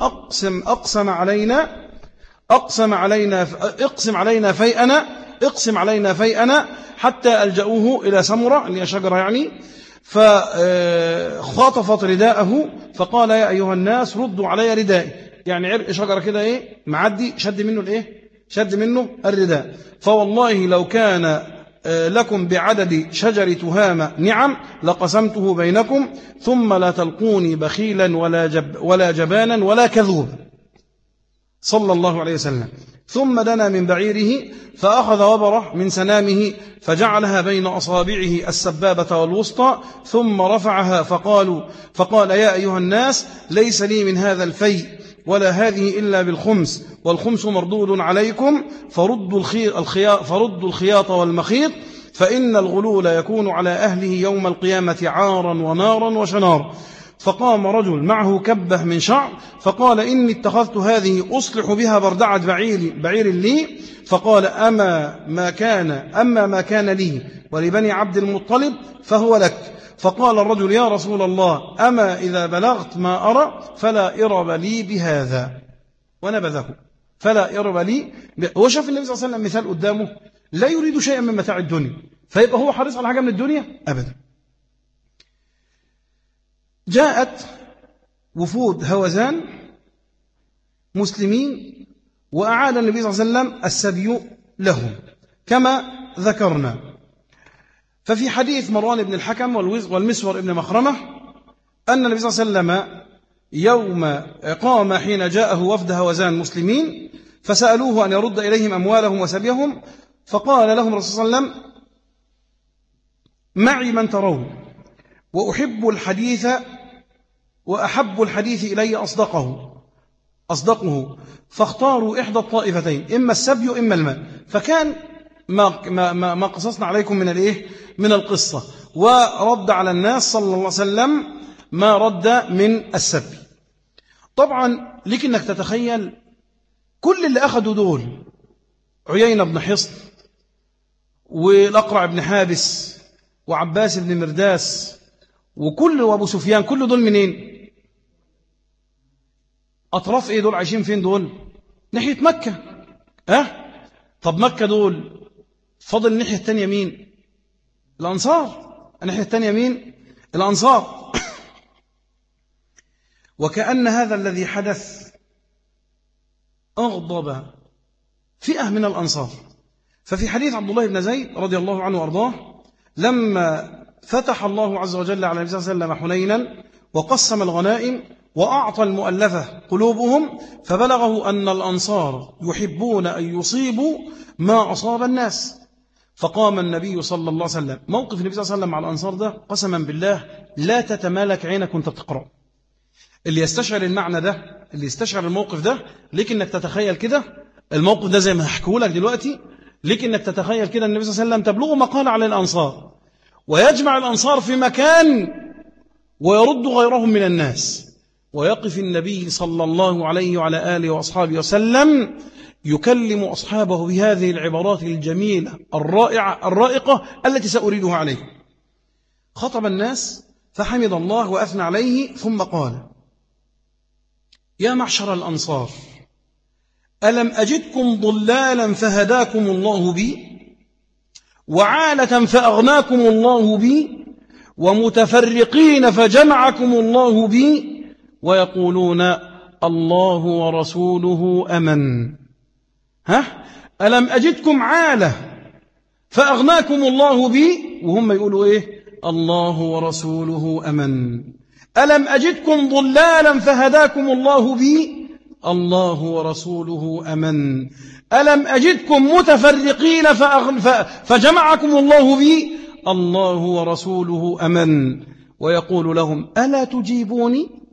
A: اقسم علينا فيئنا حتى ألجأوه إلى سمرة اللي هي شجرة يعني، فخاطفت رداءه فقال يا أيها الناس ردوا علي ردائي، يعني عرق شجرة كده إيه معدي شد منه الرداء. فوالله لو كان لكم بعدد شجر تهامة نعم لقسمته بينكم ثم لا تلقوني بخيلا ولا جبانا ولا كذوبا صلى الله عليه وسلم. ثم دنا من بعيره فأخذ وبره من سنامه فجعلها بين أصابعه السبابة والوسطى ثم رفعها فقال يا أيها الناس ليس لي من هذا الفيء ولا هذه إلا بالخمس، والخمس مردود عليكم فردوا الخياط والمخيط، فإن الغلول يكون على أهله يوم القيامة عارا ونارا وشنار. فقام رجل معه كبة من شعر فقال إني اتخذت هذه أصلح بها بردعة بعير لي، فقال أما ما كان لي ولبني عبد المطلب فهو لك. فقال الرجل يا رسول الله أما إذا بلغت ما أرى فلا إرب لي بهذا، ونبذه فلا إرب لي. هو شاف النبي صلى الله عليه وسلم مثال قدامه لا يريد شيئا من متاع الدنيا، فيبقى هو حريص على حاجة من الدنيا أبدا. جاءت وفود هوزان مسلمين وأعاد النبي صلى الله عليه وسلم السبي لهم كما ذكرنا. ففي حديث مروان بن الحكم والمسور بن مخرمة أن النبي صلى الله عليه وسلم يوم قام حين جاءه وفد هوزان مسلمين فسألوه أن يرد إليهم أموالهم وسبيهم، فقال لهم الرسول صلى الله عليه وسلم معي من ترون وأحب الحديث إلي أصدقه، فاختاروا إحدى الطائفتين إما السبي وإما المال. فكان ما قصصنا عليكم من القصة، ورد على الناس صلى الله عليه وسلم ما رد من السبي. طبعا لك أنك تتخيل كل اللي أخذوا دول عيينة بن حصن والأقرع بن حابس وعباس بن مرداس وأبو سفيان، كل دول منين؟ أطراف إيه دول؟ عايشين فين دول؟ ناحية مكة. طب مكة دول فضل الناحية التانية مين؟ الأنصار. الناحية التانية مين؟ الأنصار. وكأن هذا الذي حدث أغضب فئة من الأنصار. ففي حديث عبد الله بن زيد رضي الله عنه وأرضاه لما فتح الله عز وجل على النبي صلى الله عليه وسلم حنينا وقسم الغنائم وأعطى المؤلفة قلوبهم، فبلغه أن الأنصار يحبون أن يصيبوا ما أصاب الناس، فقام النبي صلى الله عليه وسلم. موقف النبي صلى الله عليه وسلم مع الأنصار ده قسما بالله لا تتمالك عينك وانت بتقرأ. اللي يستشعر المعنى ده، اللي يستشعر الموقف ده، لك انك تتخيل كده الموقف ده زي ما هحكيه لك دلوقتي، لك انك تتخيل كده النبي صلى الله عليه وسلم تبلغه مقال على الأنصار ويجمع الأنصار في مكان ويرد غيرهم من الناس، ويقف النبي صلى الله عليه وعلى آله وأصحابه وسلم يكلم أصحابه بهذه العبارات الجميلة الرائقة التي سأريدها عليه. خطب الناس فحمد الله وأثنى عليه ثم قال يا معشر الأنصار ألم أجدكم ضلالا فهداكم الله بي، وعالة فأغناكم الله بي، ومتفرقين فجمعكم الله بي، ويقولون الله ورسوله أمن. ألم أجدكم عالة فأغناكم الله بي، وهم يقولوا إيه؟ الله ورسوله أمن. ألم أجدكم ضلالا فهداكم الله بي، الله ورسوله أمن. ألم أجدكم متفرقين فجمعكم الله بي، الله ورسوله أمن. ويقول لهم ألا تجيبوني؟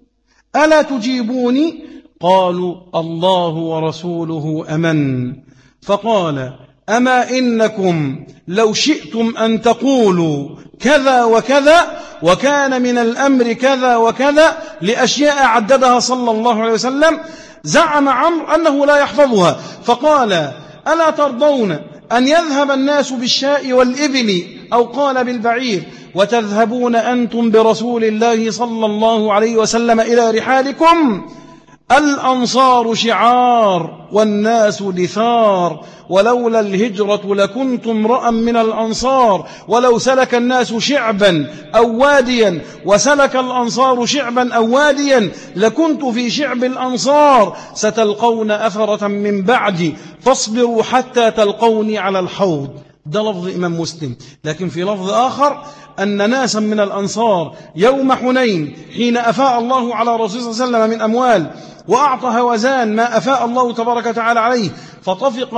A: ألا تجيبوني؟ قالوا الله ورسوله أمن. فقال أما إنكم لو شئتم أن تقولوا كذا وكذا وكان من الأمر كذا وكذا لأشياء عددها صلى الله عليه وسلم، زعم عمرو أنه لا يحفظها. فقال ألا ترضون أن يذهب الناس بالشاء والإبل أو قال بالبعير وتذهبون أنتم برسول الله صلى الله عليه وسلم إلى رحالكم؟ الأنصار شعار والناس دثار، ولولا الهجرة لكنت امرأ من الأنصار، ولو سلك الناس شعبا أو واديا وسلك الأنصار شعبا أو واديا لكنت في شعب الأنصار، ستلقون أثرة من بعدي فاصبروا حتى تلقوني على الحوض. ده لفظ إمام مسلم. لكن في لفظ آخر أن ناسا من الأنصار يوم حنين حين أفاء الله على رسول الله صلى الله عليه وسلم من أموال وأعطى هوزان ما أفاء الله تبارك وتعالى عليه، فطفق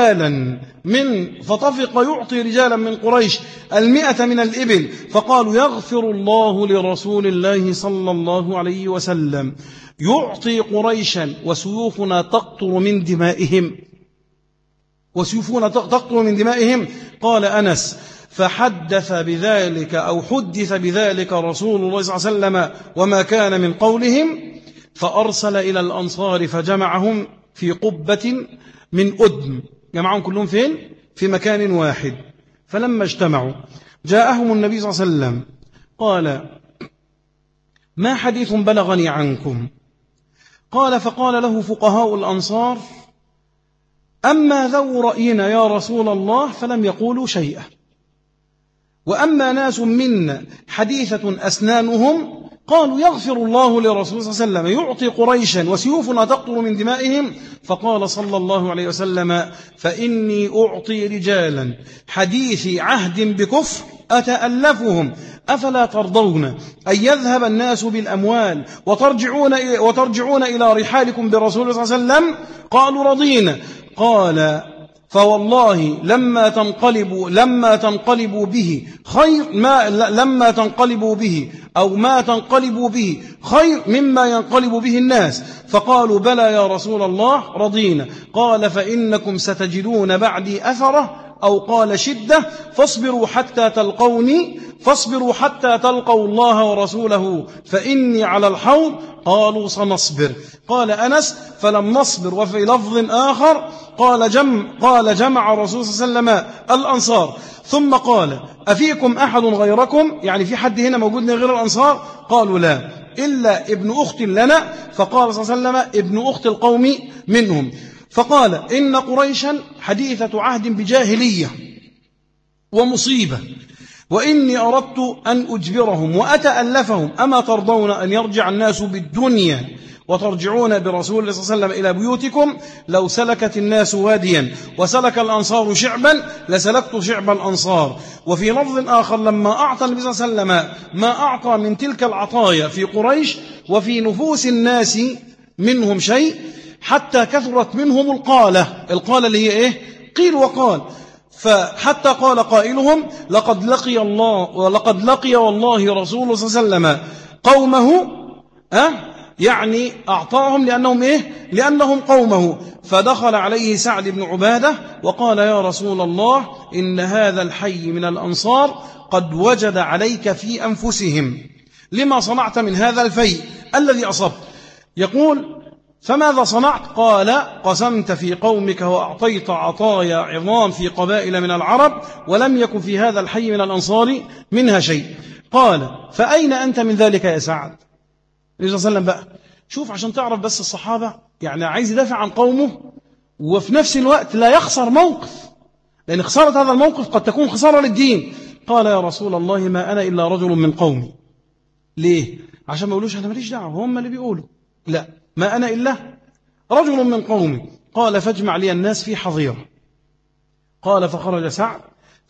A: يعطي رجالا من قريش 100 من الإبل، فقالوا يغفر الله لرسول الله صلى الله عليه وسلم، يعطي قريشا وسيوفنا تقطر من دمائهم. قال أنس فحدث بذلك رسول الله صلى الله عليه وسلم وما كان من قولهم، فأرسل إلى الأنصار فجمعهم في قبة من أدم، جمعهم كلهم فين؟ في مكان واحد. فلما اجتمعوا جاءهم النبي صلى الله عليه وسلم قال ما حديث بلغني عنكم؟ قال فقال له فقهاء الأنصار أما ذو رأينا يا رسول الله فلم يقولوا شيئا، وأما ناس منا حديثة أسنانهم قالوا يغفر الله لرسول الله صلى الله عليه وسلم، يعطي قريشا وسيوفنا تقطر من دمائهم. فقال صلى الله عليه وسلم فإني أعطي رجالا حديثي عهد بكفر أتألفهم، أفلا ترضون أن يذهب الناس بالأموال وترجعون إلى رحالكم برسول الله صلى الله عليه وسلم؟ قالوا رضينا. قال فوالله لما تنقلبوا به خير مما ينقلب به الناس. فقالوا بلى يا رسول الله رضينا. قال فإنكم ستجدون بعدي أثرة أو قال شدة، فاصبروا حتى تلقوا الله ورسوله فإني على الحوض. قالوا سنصبر. قال أنس فلم نصبر. وفي لفظ آخر قال جمع رسول صلى الله عليه وسلم الأنصار ثم قال أفيكم أحد غيركم؟ يعني في حد هنا موجود غير الأنصار؟ قالوا لا إلا ابن أخت لنا. فقال صلى الله عليه وسلم ابن أخت القوم منهم. فقال إن قريشا حديثة عهد بجاهلية ومصيبة، وإني أردت أن أجبرهم وأتألفهم، أما ترضون أن يرجع الناس بالدنيا وترجعون برسول الله صلى الله عليه وسلم إلى بيوتكم؟ لو سلكت الناس واديا وسلك الأنصار شعبا لسلكت شعب الأنصار. وفي لفظ آخر لما أعطى النبي صلى الله عليه وسلم ما أعطى من تلك العطايا في قريش وفي نفوس الناس منهم شيء حتى كثرت منهم القالة اللي هي إيه؟ قيل وقال. فحتى قال قائلهم لقد لقي والله رسول الله صلى الله عليه وسلم قومه، يعني أعطاهم لأنهم إيه؟ لأنهم قومه. فدخل عليه سعد بن عبادة وقال يا رسول الله إن هذا الحي من الأنصار قد وجد عليك في أنفسهم، لما صنعت من هذا الفيء الذي أصبت؟ يقول فماذا صنعت؟ قال قسمت في قومك وأعطيت عطايا عظام في قبائل من العرب ولم يكن في هذا الحي من الأنصار منها شيء. قال فأين أنت من ذلك يا سعد؟ النبي صلى الله عليه وسلم بقى شوف عشان تعرف بس الصحابة يعني عايز يدافع عن قومه وفي نفس الوقت لا يخسر موقف، لأن خسارة هذا الموقف قد تكون خسارة للدين. قال يا رسول الله ما أنا إلا رجل من قومي. ليه؟ عشان ما يقولوش أنا ماليش دعوة هم اللي بيقولوا، لا ما أنا إلا رجل من قومي. قال فاجمع لي الناس في حظيرة. قال فخرج سعد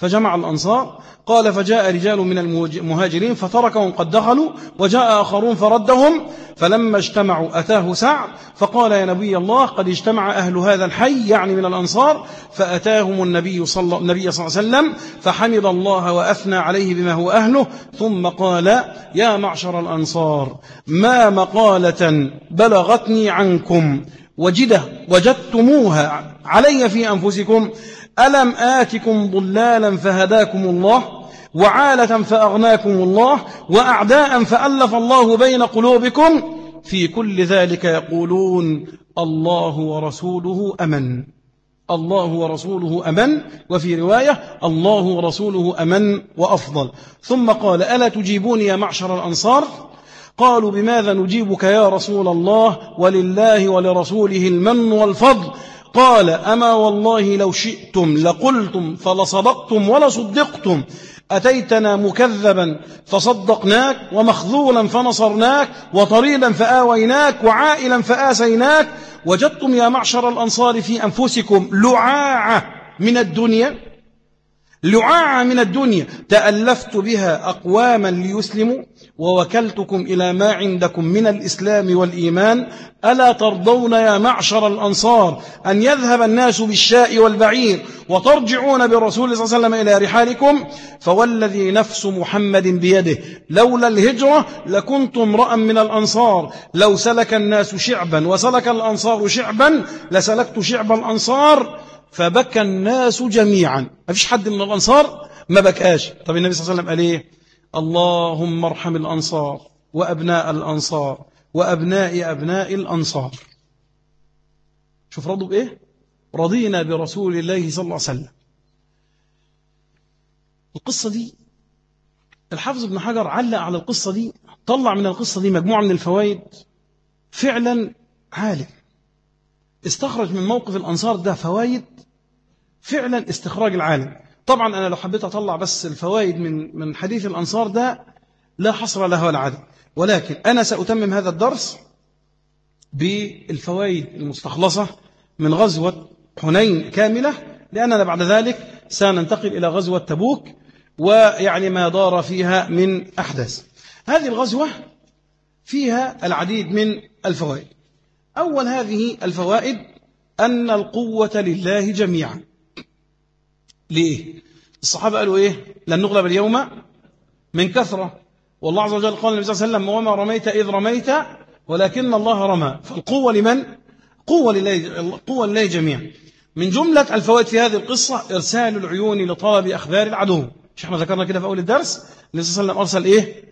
A: فجمع الأنصار. قال فجاء رجال من المهاجرين فتركهم قد دخلوا، وجاء آخرون فردهم، فلما اجتمعوا أتاه سعد فقال يا نبي الله قد اجتمع أهل هذا الحي، يعني من الأنصار، فأتاهم النبي صلى الله عليه وسلم فحمد الله وأثنى عليه بما هو أهله، ثم قال يا معشر الأنصار ما مقالة بلغتني عنكم وجدتموها علي في أنفسكم، ألم آتكم ضلالا فهداكم الله، وعالة فأغناكم الله، وأعداء فألف الله بين قلوبكم، في كل ذلك يقولون الله ورسوله أمن، الله ورسوله أمن، وفي رواية الله ورسوله أمن وأفضل. ثم قال ألا تجيبون يا معشر الأنصار؟ قالوا بماذا نجيبك يا رسول الله، ولله ولرسوله المن والفضل. قال أما والله لو شئتم لقلتم فلصدقتم ولصدقتم، أتيتنا مكذبا فصدقناك، ومخذولا فنصرناك، وطريدا فآويناك، وعائلا فآسيناك. وجدتم يا معشر الأنصار في أنفسكم لعاعة من الدنيا، لعاعة من الدنيا تألفت بها أقواما ليسلموا، ووكلتكم إلى ما عندكم من الإسلام والإيمان. ألا ترضون يا معشر الأنصار أن يذهب الناس بالشاء والبعير وترجعون برسول صلى الله عليه وسلم إلى رحالكم؟ فوالذي نفس محمد بيده لولا الهجرة لكنت امرأ من الأنصار، لو سلك الناس شعبا وسلك الأنصار شعبا لسلكت شعب الأنصار. فبكى الناس جميعا، ما فيش حد من الأنصار ما بكاش. طب النبي صلى الله عليه وسلم قال إيه؟ اللهم ارحم الأنصار وأبناء الأنصار وأبناء أبناء الأنصار. شوف رضوا بإيه؟ رضينا برسول الله صلى الله عليه وسلم. القصة دي الحافظ ابن حجر علق على القصة دي، طلع من القصة دي مجموعة من الفوائد. فعلا عالم استخرج من موقف الأنصار ده فوائد، فعلا استخراج العالم. طبعا أنا لو حبيت أطلع بس الفوائد من حديث الأنصار ده لا حصر له ولا عدد، ولكن أنا سأتمم هذا الدرس بالفوائد المستخلصة من غزوة حنين كاملة، لأننا بعد ذلك سننتقل إلى غزوة تبوك، ويعني ما دار فيها من أحداث. هذه الغزوة فيها العديد من الفوائد. أول هذه الفوائد أن القوة لله جميعا. ليه؟ الصحابة قالوا إيه؟ لن نغلب اليوم من كثرة، والله عز وجل قال النبي صلى الله عليه وسلم وما رميت إذ رميت ولكن الله رمى. فالقوة لمن؟ قوة لله جميعا. من جملة الفوائد في هذه القصة إرسال العيون لطلب أخبار العدو. مش احنا ذكرنا كده في أول الدرس النبي صلى الله عليه وسلم أرسل إيه؟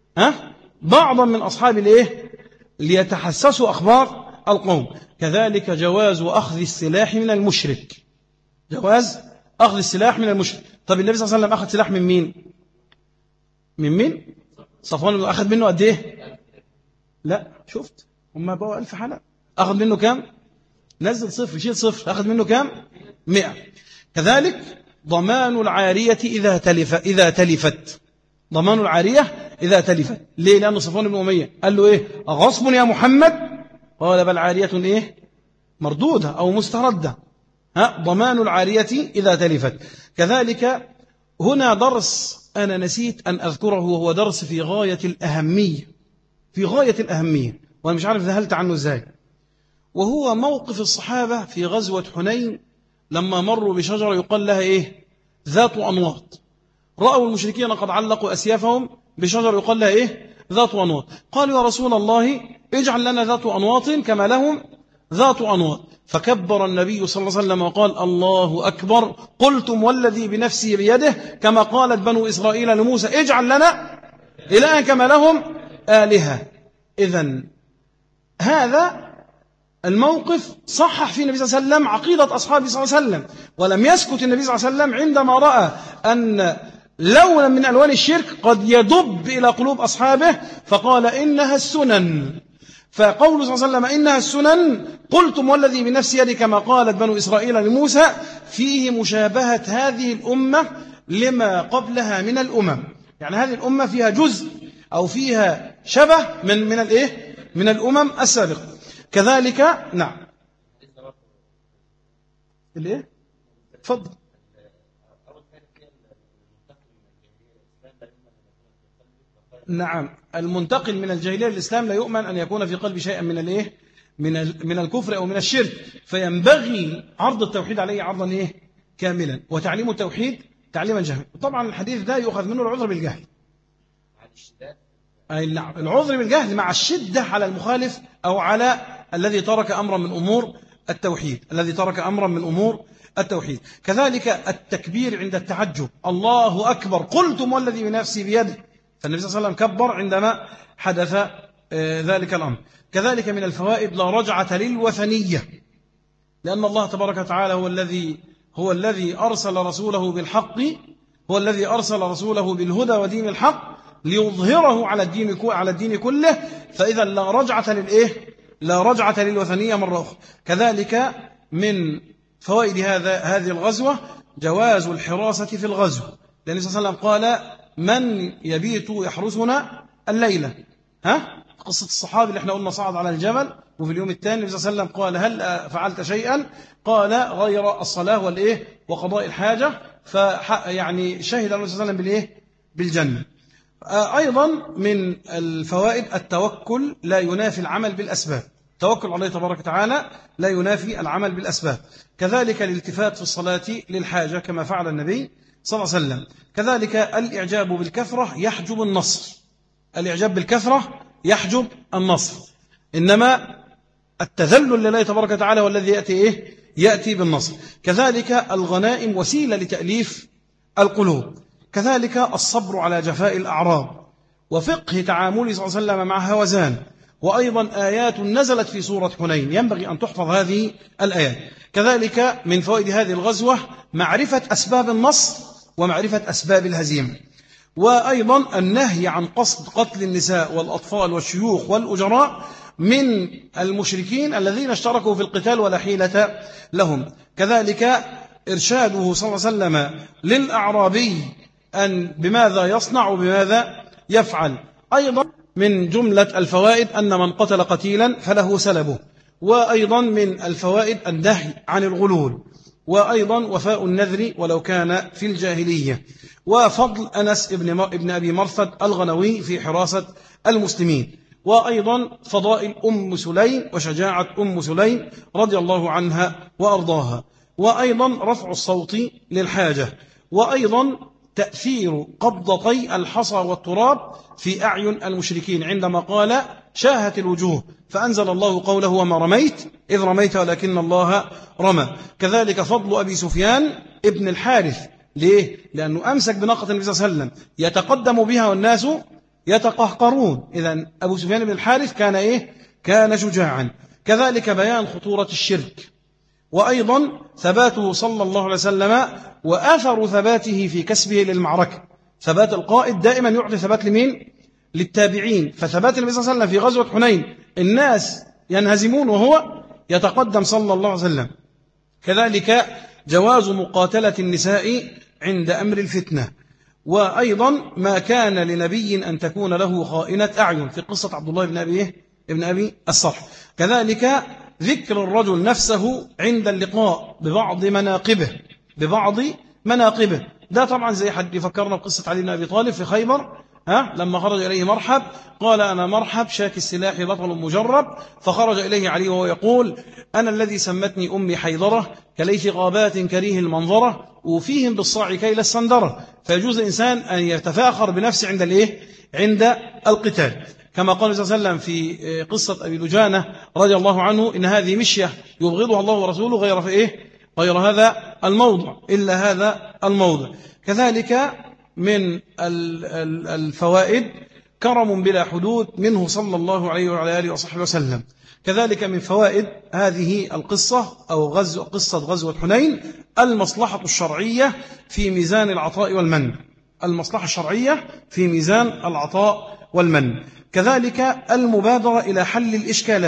A: بعضا من أصحاب الإيه؟ ليتحسسوا أخبار القوم. كذلك جواز أخذ السلاح من المشرك، جواز أخذ السلاح من المشرك. طب النبي صلى الله عليه وسلم أخذ سلاح من مين؟ من مين؟ صفوان أخذ منه قد إيه؟ لا شفت هم بقوا 1000 حلقة. أخذ منه كام؟ نزل صفر شيل صفر، أخذ منه كام؟ 100. كذلك ضمان العارية إذا تلفت، ضمان العارية إذا تلفت. ليه؟ لأنه صفوان بن أمية قال له إيه؟ أغصب يا محمد؟ قال بل عارية إيه؟ مردودة أو مستردة. ضمان العارية إذا تلفت. كذلك هنا درس أنا نسيت أن أذكره، وهو درس في غاية الأهمية، في غاية الأهمية، وأنا مش عارف ذهلت عنه إزاي. وهو موقف الصحابة في غزوة حنين لما مروا بشجرة يقال لها إيه؟ ذات أنواط. رأوا المشركين قد علقوا أسيافهم بشجرة يقال لها إيه؟ ذات أنواط. قالوا يا رسول الله اجعل لنا ذات أنواط كما لهم ذات أنواط. فكبر النبي صلى الله عليه وسلم وقال الله أكبر، قلتم والذي بنفسي بيده كما قالت بنو إسرائيل لموسى اجعل لنا إلها كما لهم آلهة. إذن هذا الموقف صحح فيه النبي صلى الله عليه وسلم عقيدة أصحابه صلى الله عليه وسلم، ولم يسكت النبي صلى الله عليه وسلم عندما رأى أن لونا من ألوان الشرك قد يدب إلى قلوب أصحابه، فقال إنها السنن. فقول صلى الله عليه وسلم إنها السنن، قلتم والذي بنفس يدي كما قالت بنو إسرائيل لموسى، فيه مشابهة هذه الأمة لما قبلها من الأمم. يعني هذه الأمة فيها جزء أو فيها شبه من الإيه؟ من الأمم السابقة. كذلك نعم الإيه؟ تفضل. نعم، المنتقل من الجاهلية للإسلام لا يؤمن أن يكون في قلب شيئا من الإيه من الكفر أو من الشرك، فينبغي عرض التوحيد عليه عرضا إيه كاملا، وتعليم التوحيد تعليما جهلا. طبعا الحديث ده يؤخذ منه العذر بالجهل، أي نعم، العذر بالجهل مع الشدة على المخالف أو على الذي ترك أمرا من أمور التوحيد، الذي ترك أمرا من أمور التوحيد. كذلك التكبير عند التعجب، الله أكبر، قلتم والذي بنفسي بيده، فالنبي صلى الله عليه وسلم كبر عندما حدث ذلك الأمر. كذلك من الفوائد لا رجعة للوثنية، لأن الله تبارك وتعالى هو الذي أرسل رسوله بالحق، هو الذي أرسل رسوله بالهدى ودين الحق ليظهره على الدين كله، فإذا لا رجعة للوثنية مرة أخرى. كذلك من فوائد هذه الغزوة جواز الحراسة في الغزو، لأن صلى الله عليه وسلم قال من يبيت يحرسنا الليلة، قصة الصحابي اللي احنا قلنا صعد على الجبل، وفي اليوم الثاني النبي صلى الله عليه وسلم قال هل فعلت شيئا؟ قال غير الصلاة وقضاء الحاجة، يعني شهد النبي صلى الله عليه وسلم بالجنة. أيضا من الفوائد التوكل لا ينافي العمل بالأسباب، التوكل عليه تبارك وتعالى لا ينافي العمل بالأسباب. كذلك الالتفات في الصلاة للحاجة كما فعل النبي صلى الله عليه وسلم. كذلك الإعجاب بالكثرة يحجب النصر، الإعجاب بالكثرة يحجب النصر، إنما التذلل لله تبارك وتعالى والذي يأتي بالنصر. كذلك الغنائم وسيلة لتأليف القلوب. كذلك الصبر على جفاء الأعراض، وفقه تعامله صلى الله عليه وسلم مع هوزان، وأيضا آيات نزلت في سورة حنين ينبغي أن تحفظ هذه الآيات. كذلك من فوائد هذه الغزوة معرفة أسباب النصر ومعرفة أسباب الهزيمة، وأيضا النهي عن قصد قتل النساء والأطفال والشيوخ والأجراء من المشركين الذين اشتركوا في القتال ولا حيلة لهم. كذلك إرشاده صلى الله عليه وسلم للأعرابي أن بماذا يصنع وبماذا يفعل. أيضا من جملة الفوائد أن من قتل قتيلا فله سلبه، وأيضا من الفوائد النهي عن الغلول، وأيضا وفاء النذر ولو كان في الجاهلية، وفضل أنس ابن أبي مرثد الغنوي في حراسة المسلمين، وأيضا فضائل أم سليم وشجاعة أم سليم رضي الله عنها وأرضاها، وأيضا رفع الصوت للحاجة، وأيضا تأثير قبضتي الحصى والتراب في أعين المشركين عندما قال شاهت الوجوه، فأنزل الله قوله وما رميت إذ رميت ولكن الله رمى. كذلك فضل أبي سفيان ابن الحارث، ليه؟ لأنه أمسك بناقة النبي صلى الله عليه وسلم يتقدم بها والناس يتقهقرون، إذن أبو سفيان بن الحارث كان شجاعا. كذلك بيان خطورة الشرك، وأيضا ثباته صلى الله عليه وسلم وآثر ثباته في كسبه للمعركة. ثبات القائد دائما يعطي ثبات لمين؟ للتابعين. فثبات النبي صلى الله عليه وسلم في غزوة حنين الناس ينهزمون وهو يتقدم صلى الله عليه وسلم. كذلك جواز مقاتلة النساء عند أمر الفتنة، وأيضا ما كان لنبي أن تكون له خائنة أعين في قصة عبد الله بن أبي الصرح. كذلك ذكر الرجل نفسه عند اللقاء ببعض مناقبه، ده طبعا زي حد يفكرنا بقصة علي بن أبي طالب في خيبر، لما خرج إليه مرحب قال أنا مرحب شاك السلاح بطل مجرب، فخرج إليه علي وهو يقول أنا الذي سمتني أمي حيضرة كليث غابات كريه المنظرة وفيهم بالصاع كيل السندرة. فيجوز الإنسان أن يتفاخر بنفسه عند القتال، كما قال صلى الله عليه وسلم في قصة أبي دجانة رضي الله عنه إن هذه مشية يبغضها الله ورسوله غير هذا الموضع إلا هذا الموضع. كذلك من الفوائد كرم بلا حدود منه صلى الله عليه وعلى آله وصحبه وسلم. كذلك من فوائد هذه القصة أو قصة غزوة حنين المصلحة الشرعية في ميزان العطاء والمن، المصلحة الشرعية في ميزان العطاء والمن. كذلك المبادرة إلى حل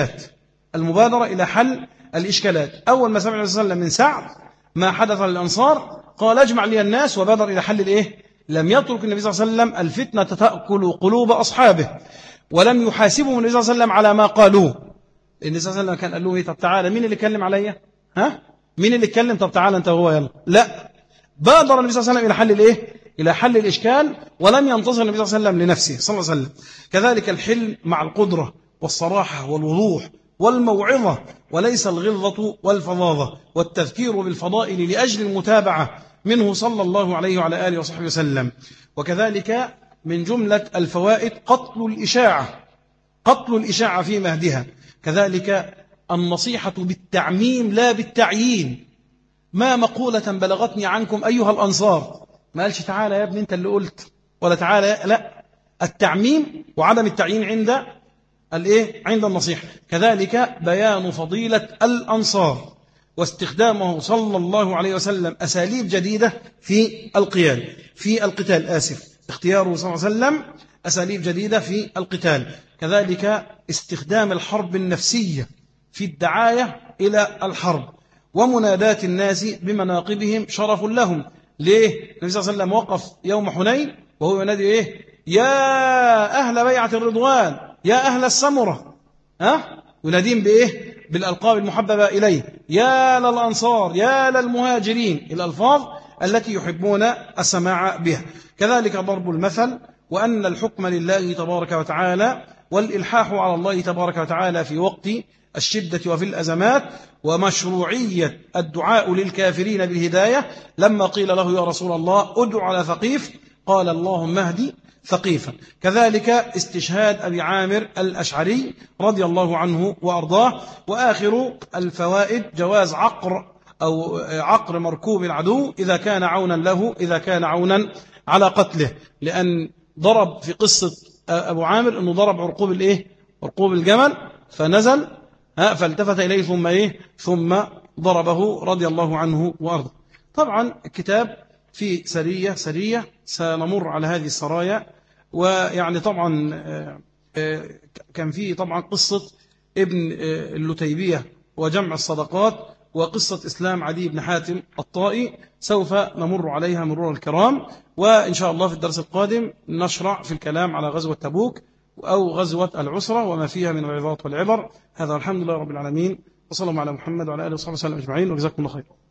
A: الإشكالات. أول ما سمع النبي صلى الله عليه وسلم من سعد ما حدث للأنصار قال اجمع لي الناس وبادر إلى حل لم يترك النبي صلى الله عليه وسلم الفتنة تأكل قلوب أصحابه، ولم يحاسبهم النبي صلى الله عليه وسلم على ما قالوه. النبي صلى الله عليه وسلم كان قال له طب تعالى مين اللي اتكلم عليا؟ مين اللي اتكلم؟ طب تعالى انت وهو يلا. لا، بادر النبي صلى الله عليه وسلم إلى حل الإشكال، ولم ينتصر النبي صلى الله عليه وسلم لنفسه صلى الله عليه وسلم. كذلك الحلم مع القدرة والصراحة والوضوح والموعظة، وليس الغلظة والفظاظة، والتذكير بالفضائل لأجل المتابعة منه صلى الله عليه وعلى آله وصحبه وسلم. وكذلك من جملة الفوائد قتل الإشاعة في مهدها. كذلك النصيحة بالتعميم لا بالتعيين. ما مقولة بلغتني عنكم أيها الأنصار، ما قالش تعالى يا ابني أنت اللي قلت، ولا تعالى، لا، التعميم وعدم التعيين عند النصيحة. كذلك بيان فضيلة الأنصار واستخدامه صلى الله عليه وسلم أساليب جديدة في القتال اختياره صلى الله عليه وسلم أساليب جديدة في القتال. كذلك استخدام الحرب النفسية في الدعاية إلى الحرب، ومنادات الناس بمناقبهم شرف لهم. ليه؟ النبي صلى الله عليه وسلم وقف يوم حنين وهو ينادي يا أهل بيعة الرضوان، يا أهل السمرة، ينادين بالألقاب المحببة إليه، يا للأنصار، يا للمهاجرين، الألفاظ التي يحبون السماع بها. كذلك ضرب المثل، وأن الحكم لله تبارك وتعالى، والإلحاح على الله تبارك وتعالى في وقت الشدة وفي الأزمات، ومشروعية الدعاء للكافرين بالهداية. لما قيل له يا رسول الله ادع على ثقيف، قال اللهم اهدي ثقيفا. كذلك استشهاد أبي عامر الأشعري رضي الله عنه وأرضاه. وآخر الفوائد جواز عقر مركوب العدو إذا كان عونا له، إذا كان عونا على قتله، لأن ضرب في قصة أبو عامر أنه ضرب عرقوب الجمل، فنزل فالتفت إليه ثم ضربه رضي الله عنه وأرضاه. طبعا الكتاب في سرية سنمر على هذه السرايا. ويعني طبعا كان فيه طبعا قصة ابن اللتيبية وجمع الصدقات، وقصة إسلام عدي بن حاتم الطائي، سوف نمر عليها مرور الكرام. وإن شاء الله في الدرس القادم نشرع في الكلام على غزوة تبوك أو غزوة العسرة وما فيها من العظات والعبر. هذا الحمد لله رب العالمين، وصلى الله على محمد وعلى آله وصحبه وسلم أجمعين، وجزاكم الله خير.